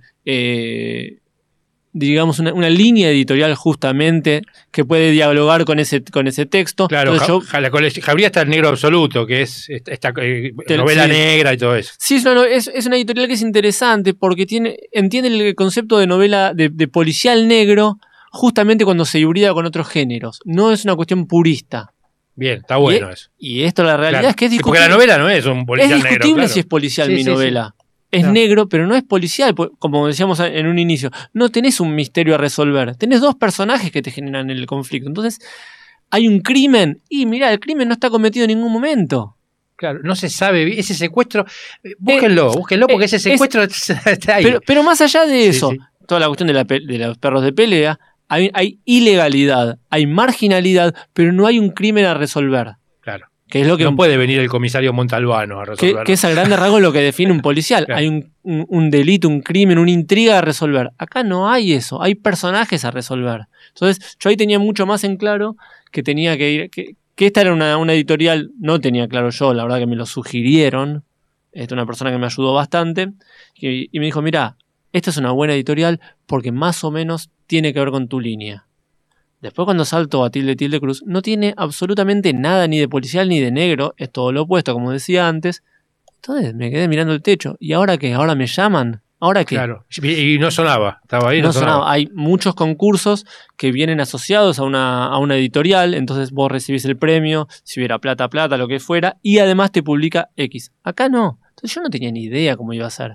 digamos una línea editorial justamente que puede dialogar con ese texto. Claro, Jauría está en negro absoluto, que es esta novela negra y todo eso. Sí, es una editorial que es interesante porque entiende el concepto de novela de policial negro justamente cuando se hibrida con otros géneros. No es una cuestión purista. Bien, está bueno eso. Y esto la realidad es que es discutible. Porque la novela no es un policial negro. Es discutible si es policial mi novela. Sí. Es negro, pero no es policial, como decíamos en un inicio. No tenés un misterio a resolver. Tenés 2 personajes que te generan el conflicto. Entonces, hay un crimen y mirá, el crimen no está cometido en ningún momento. Claro, no se sabe. Ese secuestro, búsquenlo porque ese secuestro está ahí. Pero más allá de eso, toda la cuestión de los perros de pelea, hay ilegalidad, hay marginalidad, pero no hay un crimen a resolver. Claro. Que es lo que no puede venir el comisario Montalbano a resolverlo. Que es a grandes rasgos lo que define un policial. Claro. Hay un delito, un crimen, una intriga a resolver. Acá no hay eso, hay personajes a resolver. Entonces yo ahí tenía mucho más en claro que tenía que ir... Que esta era una editorial, no tenía claro yo, la verdad que me lo sugirieron. Una persona que me ayudó bastante. Y me dijo, mira, esta es una buena editorial porque más o menos tiene que ver con tu línea. Después cuando salto a Tilde Cruz, no tiene absolutamente nada ni de policial ni de negro, es todo lo opuesto, como decía antes. Entonces me quedé mirando el techo. ¿Y ahora qué? ¿Ahora me llaman? ¿Ahora qué? Claro, y no sonaba, estaba ahí. No sonaba. Hay muchos concursos que vienen asociados a una editorial, entonces vos recibís el premio, si hubiera plata, lo que fuera, y además te publica X. Acá no. Entonces yo no tenía ni idea cómo iba a ser.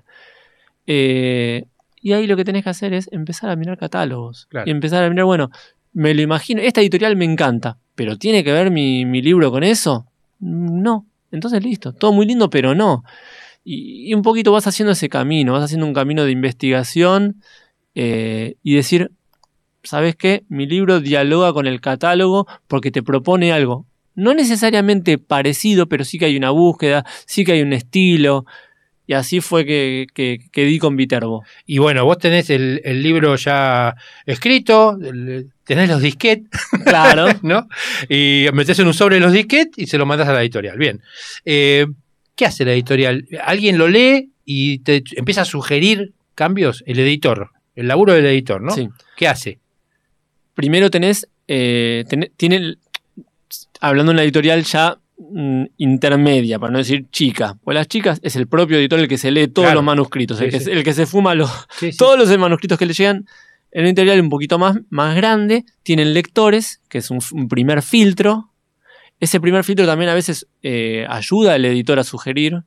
Y ahí lo que tenés que hacer es empezar a mirar catálogos. Claro. Y empezar a mirar, bueno, me lo imagino, esta editorial me encanta, pero ¿tiene que ver mi libro con eso? No. Entonces listo, todo muy lindo, pero no. Y un poquito vas haciendo ese camino, vas haciendo un camino de investigación y decir, ¿sabes qué? Mi libro dialoga con el catálogo porque te propone algo. No necesariamente parecido, pero sí que hay una búsqueda, sí que hay un estilo. Y así fue que di con Viterbo. Y bueno, vos tenés el libro ya escrito, tenés los disquetes, claro, ¿no? Y metés en un sobre los disquetes y se lo mandás a la editorial. Bien. ¿Qué hace la editorial? ¿Alguien lo lee y te empieza a sugerir cambios? El editor, el laburo del editor, ¿no? Sí. ¿Qué hace? Primero tenés, hablando de una editorial ya intermedia, para no decir chica. Pues las chicas es el propio editor el que se lee todos los manuscritos, sí, el que se fuma todos los manuscritos que le llegan. En una editorial un poquito más grande, tienen lectores, que es un primer filtro. Ese primer filtro también a veces ayuda al editor a sugerir.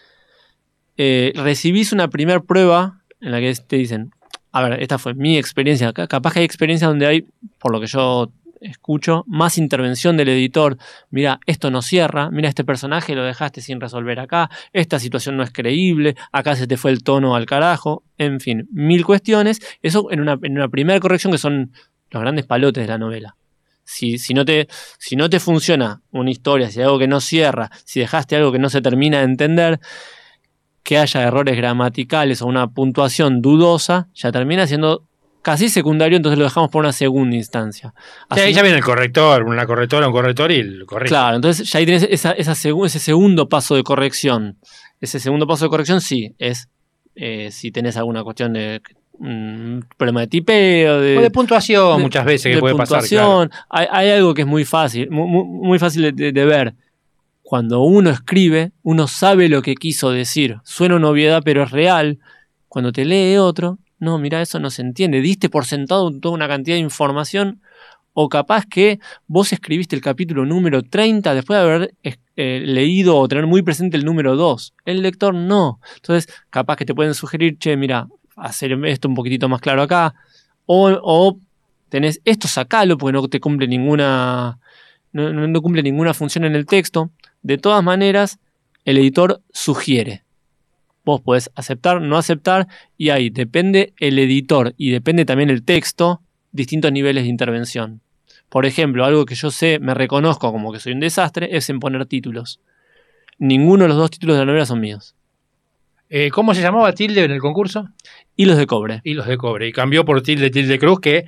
Recibís una primer prueba en la que te dicen, a ver, esta fue mi experiencia. Capaz que hay experiencias donde hay, por lo que yo escucho, más intervención del editor. Mira, esto no cierra, mira, este personaje lo dejaste sin resolver acá, esta situación no es creíble, acá se te fue el tono al carajo, en fin, 1000 cuestiones. Eso en una primera corrección, que son los grandes palotes de la novela. Si no te funciona una historia, si hay algo que no cierra, si dejaste algo que no se termina de entender, que haya errores gramaticales o una puntuación dudosa, ya termina siendo casi secundario, entonces lo dejamos por una segunda instancia. Así, ahí ya viene el corrector, una correctora, un corrector y el corrector. Claro, entonces ya ahí tenés ese segundo paso de corrección. Ese segundo paso de corrección sí, es si tenés alguna cuestión de problema de tipeo, o de puntuación muchas veces que puede pasar. Claro. Hay algo que es muy fácil, muy fácil de ver. Cuando uno escribe, uno sabe lo que quiso decir. Suena una obviedad, pero es real. Cuando te lee otro, no, mira, eso no se entiende. Diste por sentado toda una cantidad de información, o capaz que vos escribiste el capítulo número 30 después de haber leído o tener muy presente el número 2. El lector no. Entonces, capaz que te pueden sugerir, che, mira, hacer esto un poquitito más claro acá, o tenés esto, sacalo porque no te cumple ninguna no cumple ninguna función en el texto. De todas maneras, el editor sugiere. Vos podés aceptar, no aceptar, y ahí depende el editor y depende también el texto, distintos niveles de intervención. Por ejemplo, algo que yo sé, me reconozco como que soy un desastre, es en poner títulos. Ninguno de los 2 títulos de la novela son míos. ¿Cómo se llamaba Tilde en el concurso? Hilos de cobre. Hilos de cobre. Y cambió por Tilde Cruz, que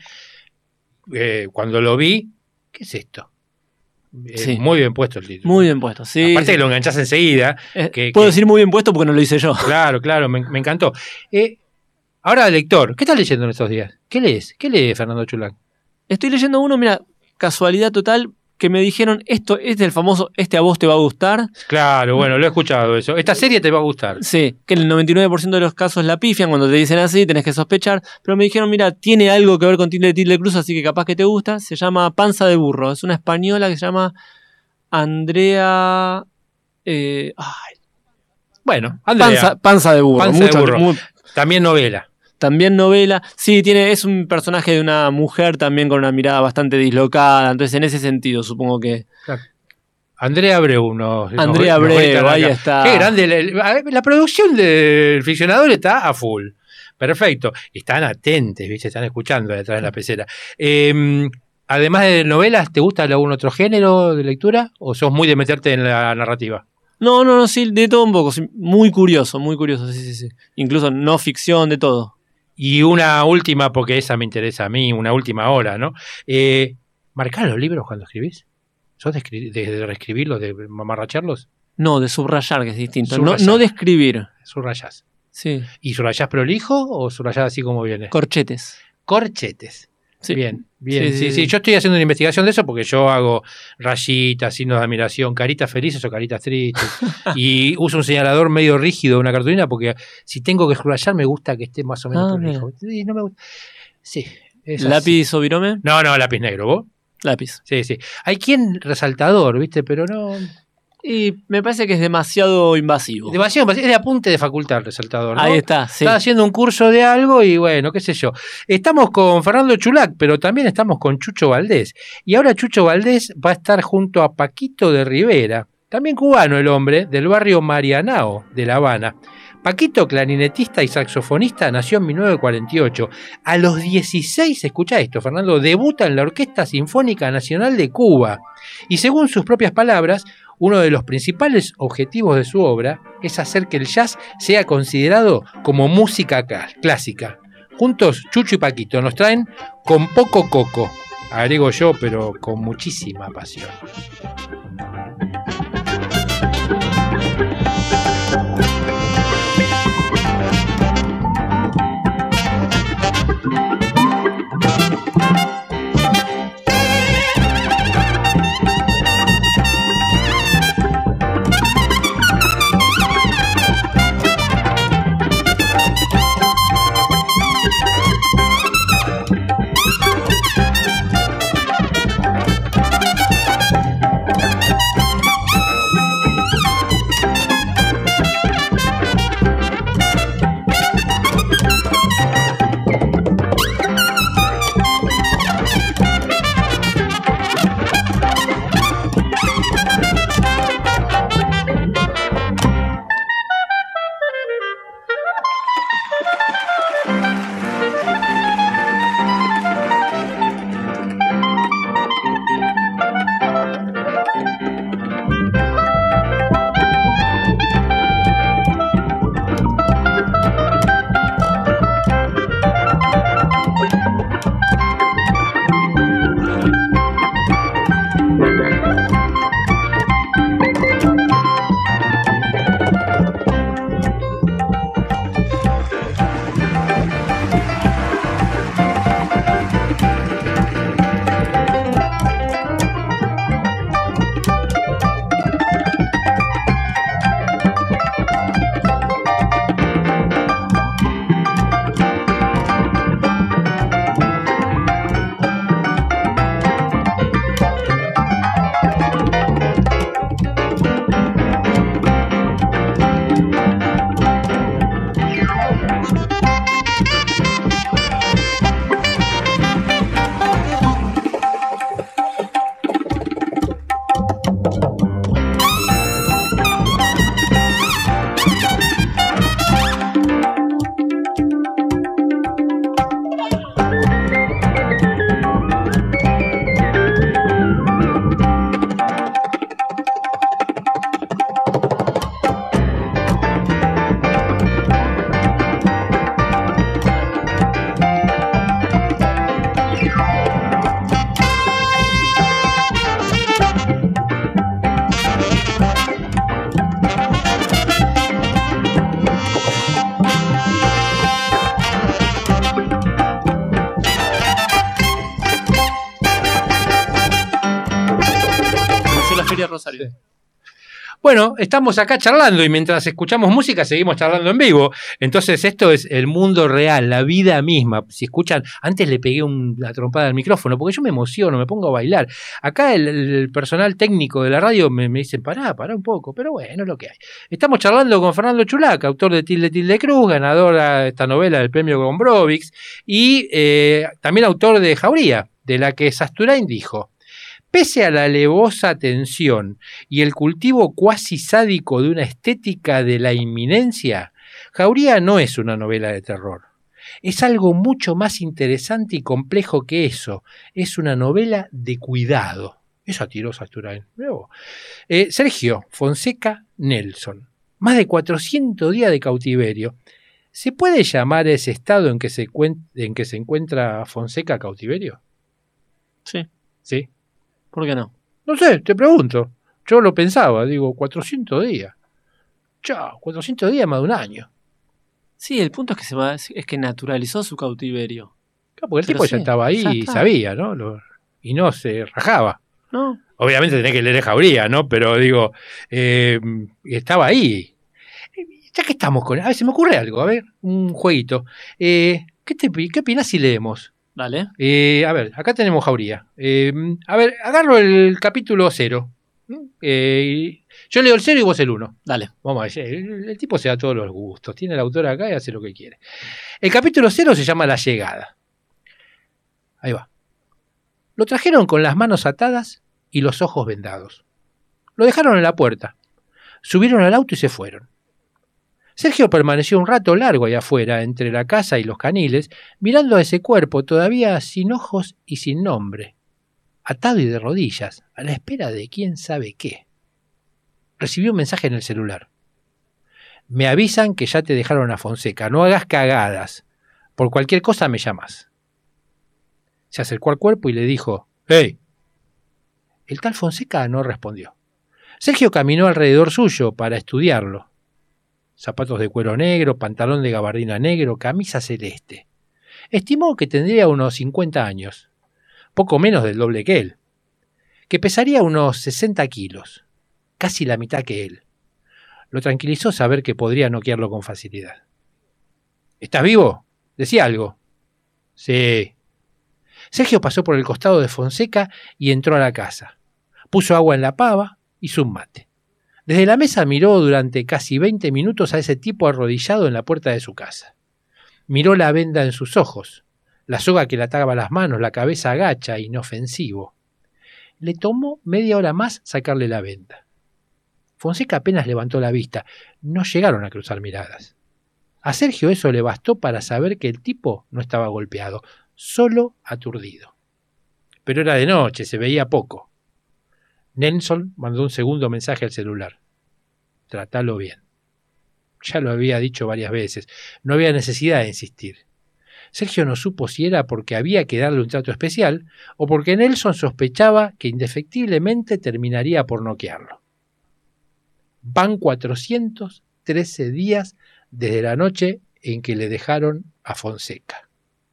cuando lo vi, ¿qué es esto? Sí. Muy bien puesto el título. Muy bien puesto, sí. Aparte que lo enganchás enseguida. Puedo decir muy bien puesto porque no lo hice yo. Claro, me encantó. Ahora, lector, ¿qué estás leyendo en estos días? ¿Qué lees? ¿Qué lee Fernando Chulán? Estoy leyendo uno, mira, casualidad total, que me dijeron, esto es del famoso, a vos te va a gustar. Claro, bueno, lo he escuchado eso. Esta serie te va a gustar. Sí, que en el 99% de los casos la pifian, cuando te dicen así, tenés que sospechar. Pero me dijeron, mira, tiene algo que ver con Tilde Cruz, así que capaz que te gusta. Se llama Panza de Burro. Es una española que se llama Andrea... Bueno, Andrea. Panza de Burro. Panza de Burro. También novela. También novela. Sí, es un personaje de una mujer también con una mirada bastante dislocada. Entonces, en ese sentido, supongo que... Claro. Andrea Abreu. Andrea Abreu, ahí está. Qué grande. La producción del Ficcionador está a full. Perfecto. Están atentos, ¿viste? Están escuchando detrás de la pecera. Además de novelas, ¿te gusta algún otro género de lectura? ¿O sos muy de meterte en la narrativa? No, sí, de todo un poco. Sí, muy curioso, sí. Incluso no ficción, de todo. Y una última, porque esa me interesa a mí, una última hora, ¿no? ¿Marcás los libros cuando escribís? ¿Sos de reescribirlos, de mamarracharlos? No, de subrayar, que es distinto. Subrayar. No de escribir. Subrayás. Sí. ¿Y subrayás prolijo o subrayás así como viene? Corchetes. Corchetes. Sí. Bien. Sí. Yo estoy haciendo una investigación de eso porque yo hago rayitas, signos de admiración, caritas felices o caritas tristes. Y uso un señalador medio rígido de una cartulina porque si tengo que subrayar me gusta que esté más o menos prolijo. Sí, no me gusta. Sí. ¿Lápiz o virome? No, lápiz negro. ¿Vos? Lápiz. Sí. Hay quien resaltador, ¿viste? Pero no... Y me parece que es demasiado invasivo. Demasiado invasivo. Es de apunte de facultad el resaltador, ¿no? Ahí está, sí. Está haciendo un curso de algo y bueno, qué sé yo. Estamos con Fernando Chulac, pero también estamos con Chucho Valdés. Y ahora Chucho Valdés va a estar junto a Paquito de Rivera, también cubano el hombre, del barrio Marianao de La Habana. Paquito, clarinetista y saxofonista, nació en 1948. A los 16, escucha esto, Fernando, debuta en la Orquesta Sinfónica Nacional de Cuba. Y según sus propias palabras, uno de los principales objetivos de su obra es hacer que el jazz sea considerado como música clásica. Juntos, Chucho y Paquito nos traen Con Poco Coco. Agrego yo, pero con muchísima pasión. Rosario. Bueno, estamos acá charlando y mientras escuchamos música seguimos charlando en vivo. Entonces esto es el mundo real, la vida misma. Si escuchan, antes le pegué la trompada al micrófono porque yo me emociono, me pongo a bailar. Acá el personal técnico de la radio me dice, pará un poco, pero bueno, es lo que hay. Estamos charlando con Fernando Chulac, autor de Tilde Cruz, ganador de esta novela del premio Gombrowicz y también autor de Jauría, de la que Sasturain dijo: pese a la alevosa tensión y el cultivo cuasi sádico de una estética de la inminencia, Jauría no es una novela de terror. Es algo mucho más interesante y complejo que eso. Es una novela de cuidado. Eso atiró Sasturain. Sergio Fonseca Nelson. Más de 400 días de cautiverio. ¿Se puede llamar ese estado en que se encuentra Fonseca cautiverio? Sí. ¿Sí? ¿Por qué no? No sé, te pregunto. Yo lo pensaba, digo, 400 días. Chao, 400 días más de un año. Sí, el punto es que naturalizó su cautiverio. Claro, porque el tipo ya estaba ahí y sabía, ¿no? Y no se rajaba. No. Obviamente tenés que leer Jauría, ¿no? Pero digo, estaba ahí. Ya que estamos con... A ver, se me ocurre algo, a ver, un jueguito. ¿Qué opinás si leemos? Dale. A ver, acá tenemos Jauría. A ver, agarro el capítulo 0. Yo leo el 0 y vos el 1. Dale. Vamos a ver, el tipo se da todos los gustos. Tiene el autor acá y hace lo que quiere. El capítulo 0 se llama La llegada. Ahí va. Lo trajeron con las manos atadas y los ojos vendados. Lo dejaron en la puerta. Subieron al auto y se fueron. Sergio permaneció un rato largo ahí afuera, entre la casa y los caniles, mirando a ese cuerpo todavía sin ojos y sin nombre, atado y de rodillas, a la espera de quién sabe qué. Recibió un mensaje en el celular. Me avisan que ya te dejaron a Fonseca, no hagas cagadas. Por cualquier cosa me llamas. Se acercó al cuerpo y le dijo, ¡Hey! El tal Fonseca no respondió. Sergio caminó alrededor suyo para estudiarlo. Zapatos de cuero negro, pantalón de gabardina negro, camisa celeste. Estimó que tendría unos 50 años, poco menos del doble que él, que pesaría unos 60 kilos, casi la mitad que él. Lo tranquilizó saber que podría noquearlo con facilidad. ¿Estás vivo? Decía algo. Sí. Sergio pasó por el costado de Fonseca y entró a la casa. Puso agua en la pava, hizo un mate. Desde la mesa miró durante casi 20 minutos a ese tipo arrodillado en la puerta de su casa. Miró la venda en sus ojos, la soga que le ataba las manos, la cabeza agacha, inofensivo. Le tomó media hora más sacarle la venda. Fonseca apenas levantó la vista. No llegaron a cruzar miradas. A Sergio eso le bastó para saber que el tipo no estaba golpeado, solo aturdido. Pero era de noche, se veía poco. Nelson mandó un segundo mensaje al celular. Tratalo bien. Ya lo había dicho varias veces. No había necesidad de insistir. Sergio no supo si era porque había que darle un trato especial o porque Nelson sospechaba que indefectiblemente terminaría por noquearlo. Van 413 días desde la noche en que le dejaron a Fonseca.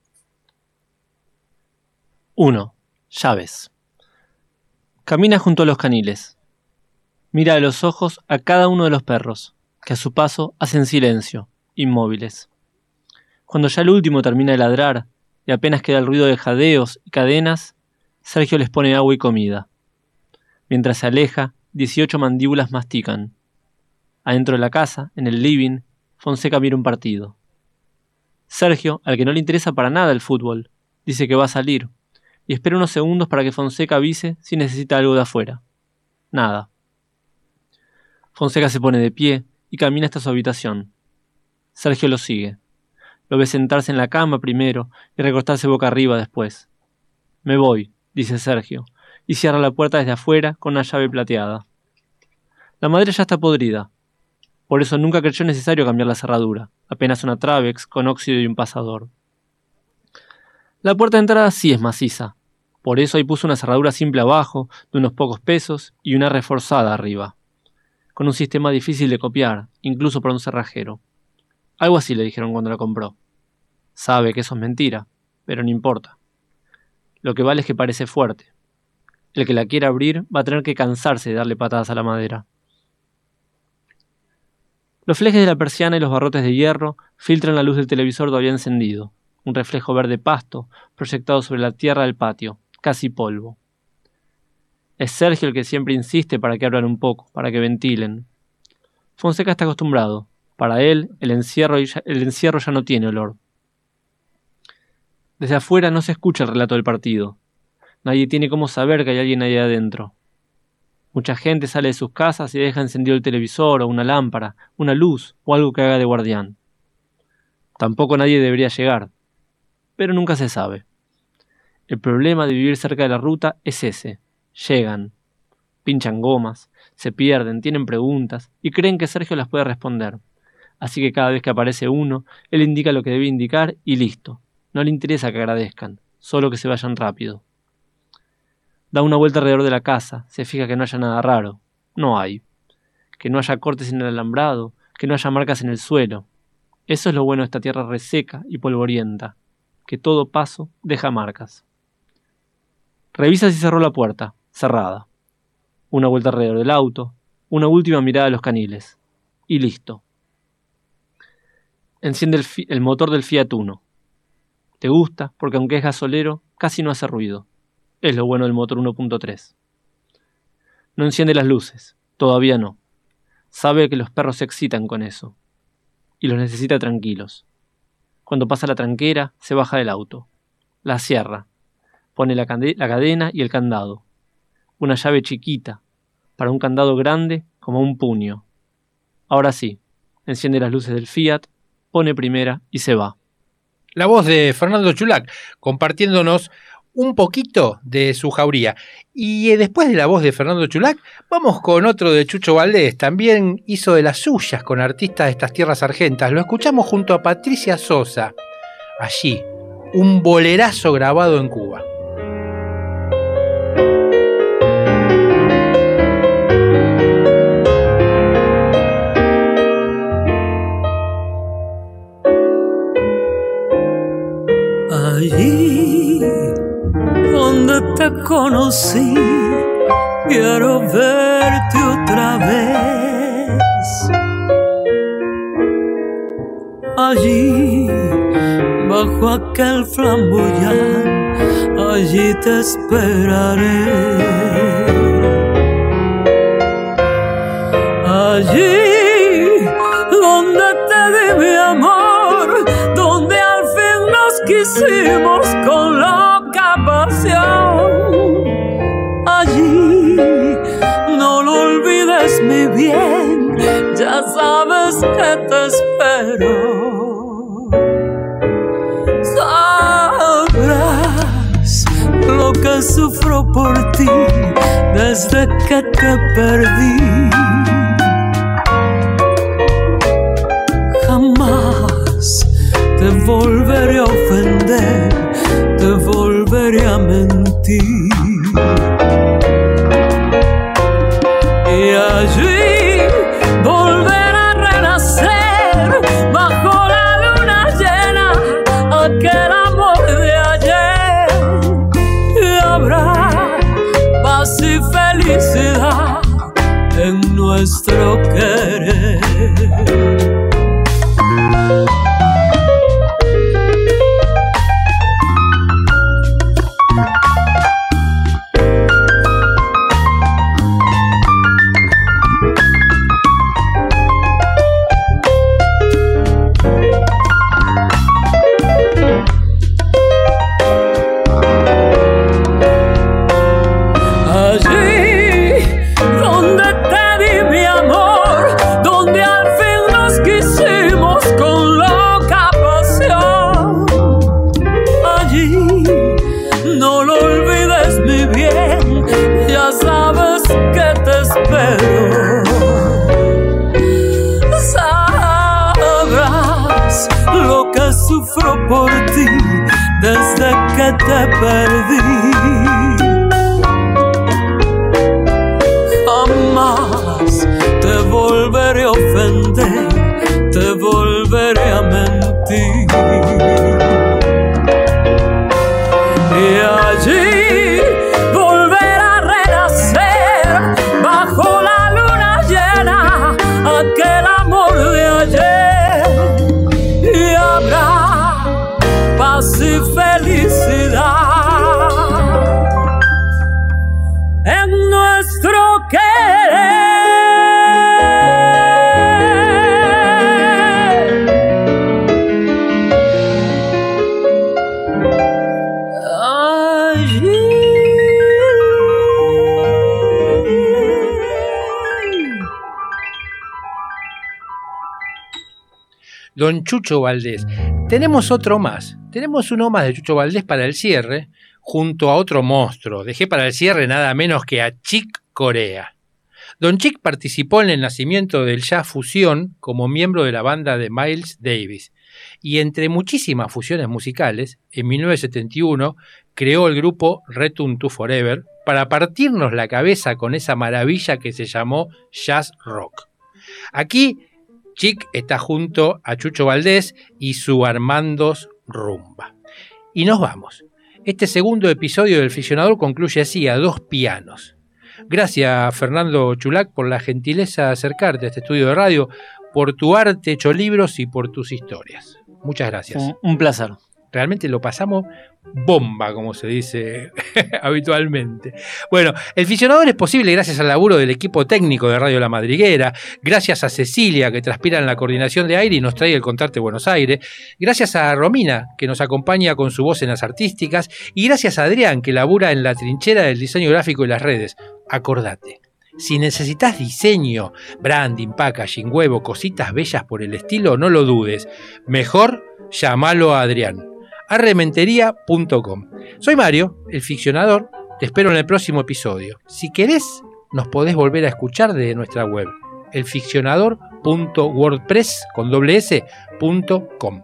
1. Llaves. Camina junto a los caniles. Mira a los ojos a cada uno de los perros, que a su paso hacen silencio, inmóviles. Cuando ya el último termina de ladrar y apenas queda el ruido de jadeos y cadenas, Sergio les pone agua y comida. Mientras se aleja, 18 mandíbulas mastican. Adentro de la casa, en el living, Fonseca mira un partido. Sergio, al que no le interesa para nada el fútbol, dice que va a salir, y espera unos segundos para que Fonseca avise si necesita algo de afuera. Nada. Fonseca se pone de pie y camina hasta su habitación. Sergio lo sigue. Lo ve sentarse en la cama primero y recostarse boca arriba después. Me voy, dice Sergio, y cierra la puerta desde afuera con una llave plateada. La madera ya está podrida. Por eso nunca creyó necesario cambiar la cerradura, apenas una Travex con óxido y un pasador. La puerta de entrada sí es maciza, por eso ahí puso una cerradura simple abajo, de unos pocos pesos, y una reforzada arriba, con un sistema difícil de copiar, incluso para un cerrajero. Algo así le dijeron cuando la compró. Sabe que eso es mentira, pero no importa. Lo que vale es que parece fuerte. El que la quiera abrir va a tener que cansarse de darle patadas a la madera. Los flejes de la persiana y los barrotes de hierro filtran la luz del televisor todavía encendido, un reflejo verde pasto proyectado sobre la tierra del patio, casi polvo. Es Sergio el que siempre insiste para que abran un poco, para que ventilen. Fonseca está acostumbrado. Para él, el encierro ya no tiene olor. Desde afuera no se escucha el relato del partido. Nadie tiene cómo saber que hay alguien ahí adentro. Mucha gente sale de sus casas y deja encendido el televisor o una lámpara, una luz o algo que haga de guardián. Tampoco nadie debería llegar, pero nunca se sabe. El problema de vivir cerca de la ruta es ese. Llegan, pinchan gomas, se pierden, tienen preguntas y creen que Sergio las puede responder. Así que cada vez que aparece uno, él indica lo que debe indicar y listo. No le interesa que agradezcan, solo que se vayan rápido. Da una vuelta alrededor de la casa, se fija que no haya nada raro. No hay. Que no haya cortes en el alambrado, que no haya marcas en el suelo. Eso es lo bueno de esta tierra reseca y polvorienta, que todo paso deja marcas. Revisa si cerró la puerta, cerrada. Una vuelta alrededor del auto, una última mirada a los caniles. Y listo. Enciende el motor del Fiat Uno. Te gusta porque aunque es gasolero, casi no hace ruido. Es lo bueno del motor 1.3. No enciende las luces, todavía no. Sabe que los perros se excitan con eso. Y los necesita tranquilos. Cuando pasa la tranquera, se baja del auto. La cierra. Pone la cadena y el candado. Una llave chiquita, para un candado grande como un puño. Ahora sí, enciende las luces del Fiat, pone primera y se va. La voz de Fernando Chulac, compartiéndonos un poquito de su jauría. Y después de la voz de Fernando Chulac, vamos con otro de Chucho Valdés. También hizo de las suyas con artistas de estas tierras argentas. Lo escuchamos junto a Patricia Sosa. Allí, un bolerazo grabado en Cuba. Allí donde te conocí, quiero verte otra vez. Allí, bajo aquel flamboyán, allí te esperaré. Allí donde te di mi amor, donde al fin nos quisimos con loca pasión. Allí, no lo olvides mi bien, ya sabes que te espero. Sabrás lo que sufro por ti desde que te perdí. Jamás te volveré a ofender, te volveré a mentir. Y allí volver a renacer bajo la luna llena, aquel amor de ayer. Y habrá paz y felicidad en nuestro querer. Sufro por ti desde que te perdí. Jamás te volveré a ofender, te volveré a mentir. Y allí volver a renacer bajo la luna llena, aquel amor de ayer. Y habrá paz y felicidad en nuestro querer. don Chucho Valdés. Tenemos otro más. Tenemos uno más de Chucho Valdés para el cierre, junto a otro monstruo. Dejé para el cierre nada menos que a Chick Corea. Don Chick participó en el nacimiento del jazz fusión como miembro de la banda de Miles Davis. Y entre muchísimas fusiones musicales, en 1971 creó el grupo Return to Forever para partirnos la cabeza con esa maravilla que se llamó jazz rock. Aquí, Chick está junto a Chucho Valdés y su Armandos Rumba. Y nos vamos. Este segundo episodio del Ficcionador concluye así, a 2 pianos. Gracias, Fernando Chulac, por la gentileza de acercarte a este estudio de radio, por tu arte hecho libros y por tus historias. Muchas gracias. Un placer. Realmente lo pasamos bomba, como se dice habitualmente. Bueno, el Ficcionador es posible gracias al laburo del equipo técnico de Radio La Madriguera, gracias a Cecilia, que transpira en la coordinación de aire y nos trae el Contarte Buenos Aires, gracias a Romina, que nos acompaña con su voz en las artísticas, y gracias a Adrián, que labura en la trinchera del diseño gráfico y las redes. Acordate, si necesitas diseño, branding, packaging, huevo, cositas bellas por el estilo, no lo dudes. Mejor llamalo a Adrián. arrementería.com. Soy Mario, el Ficcionador. Te espero en el próximo episodio. Si querés, nos podés volver a escuchar desde nuestra web, elficcionador.wordpress.com.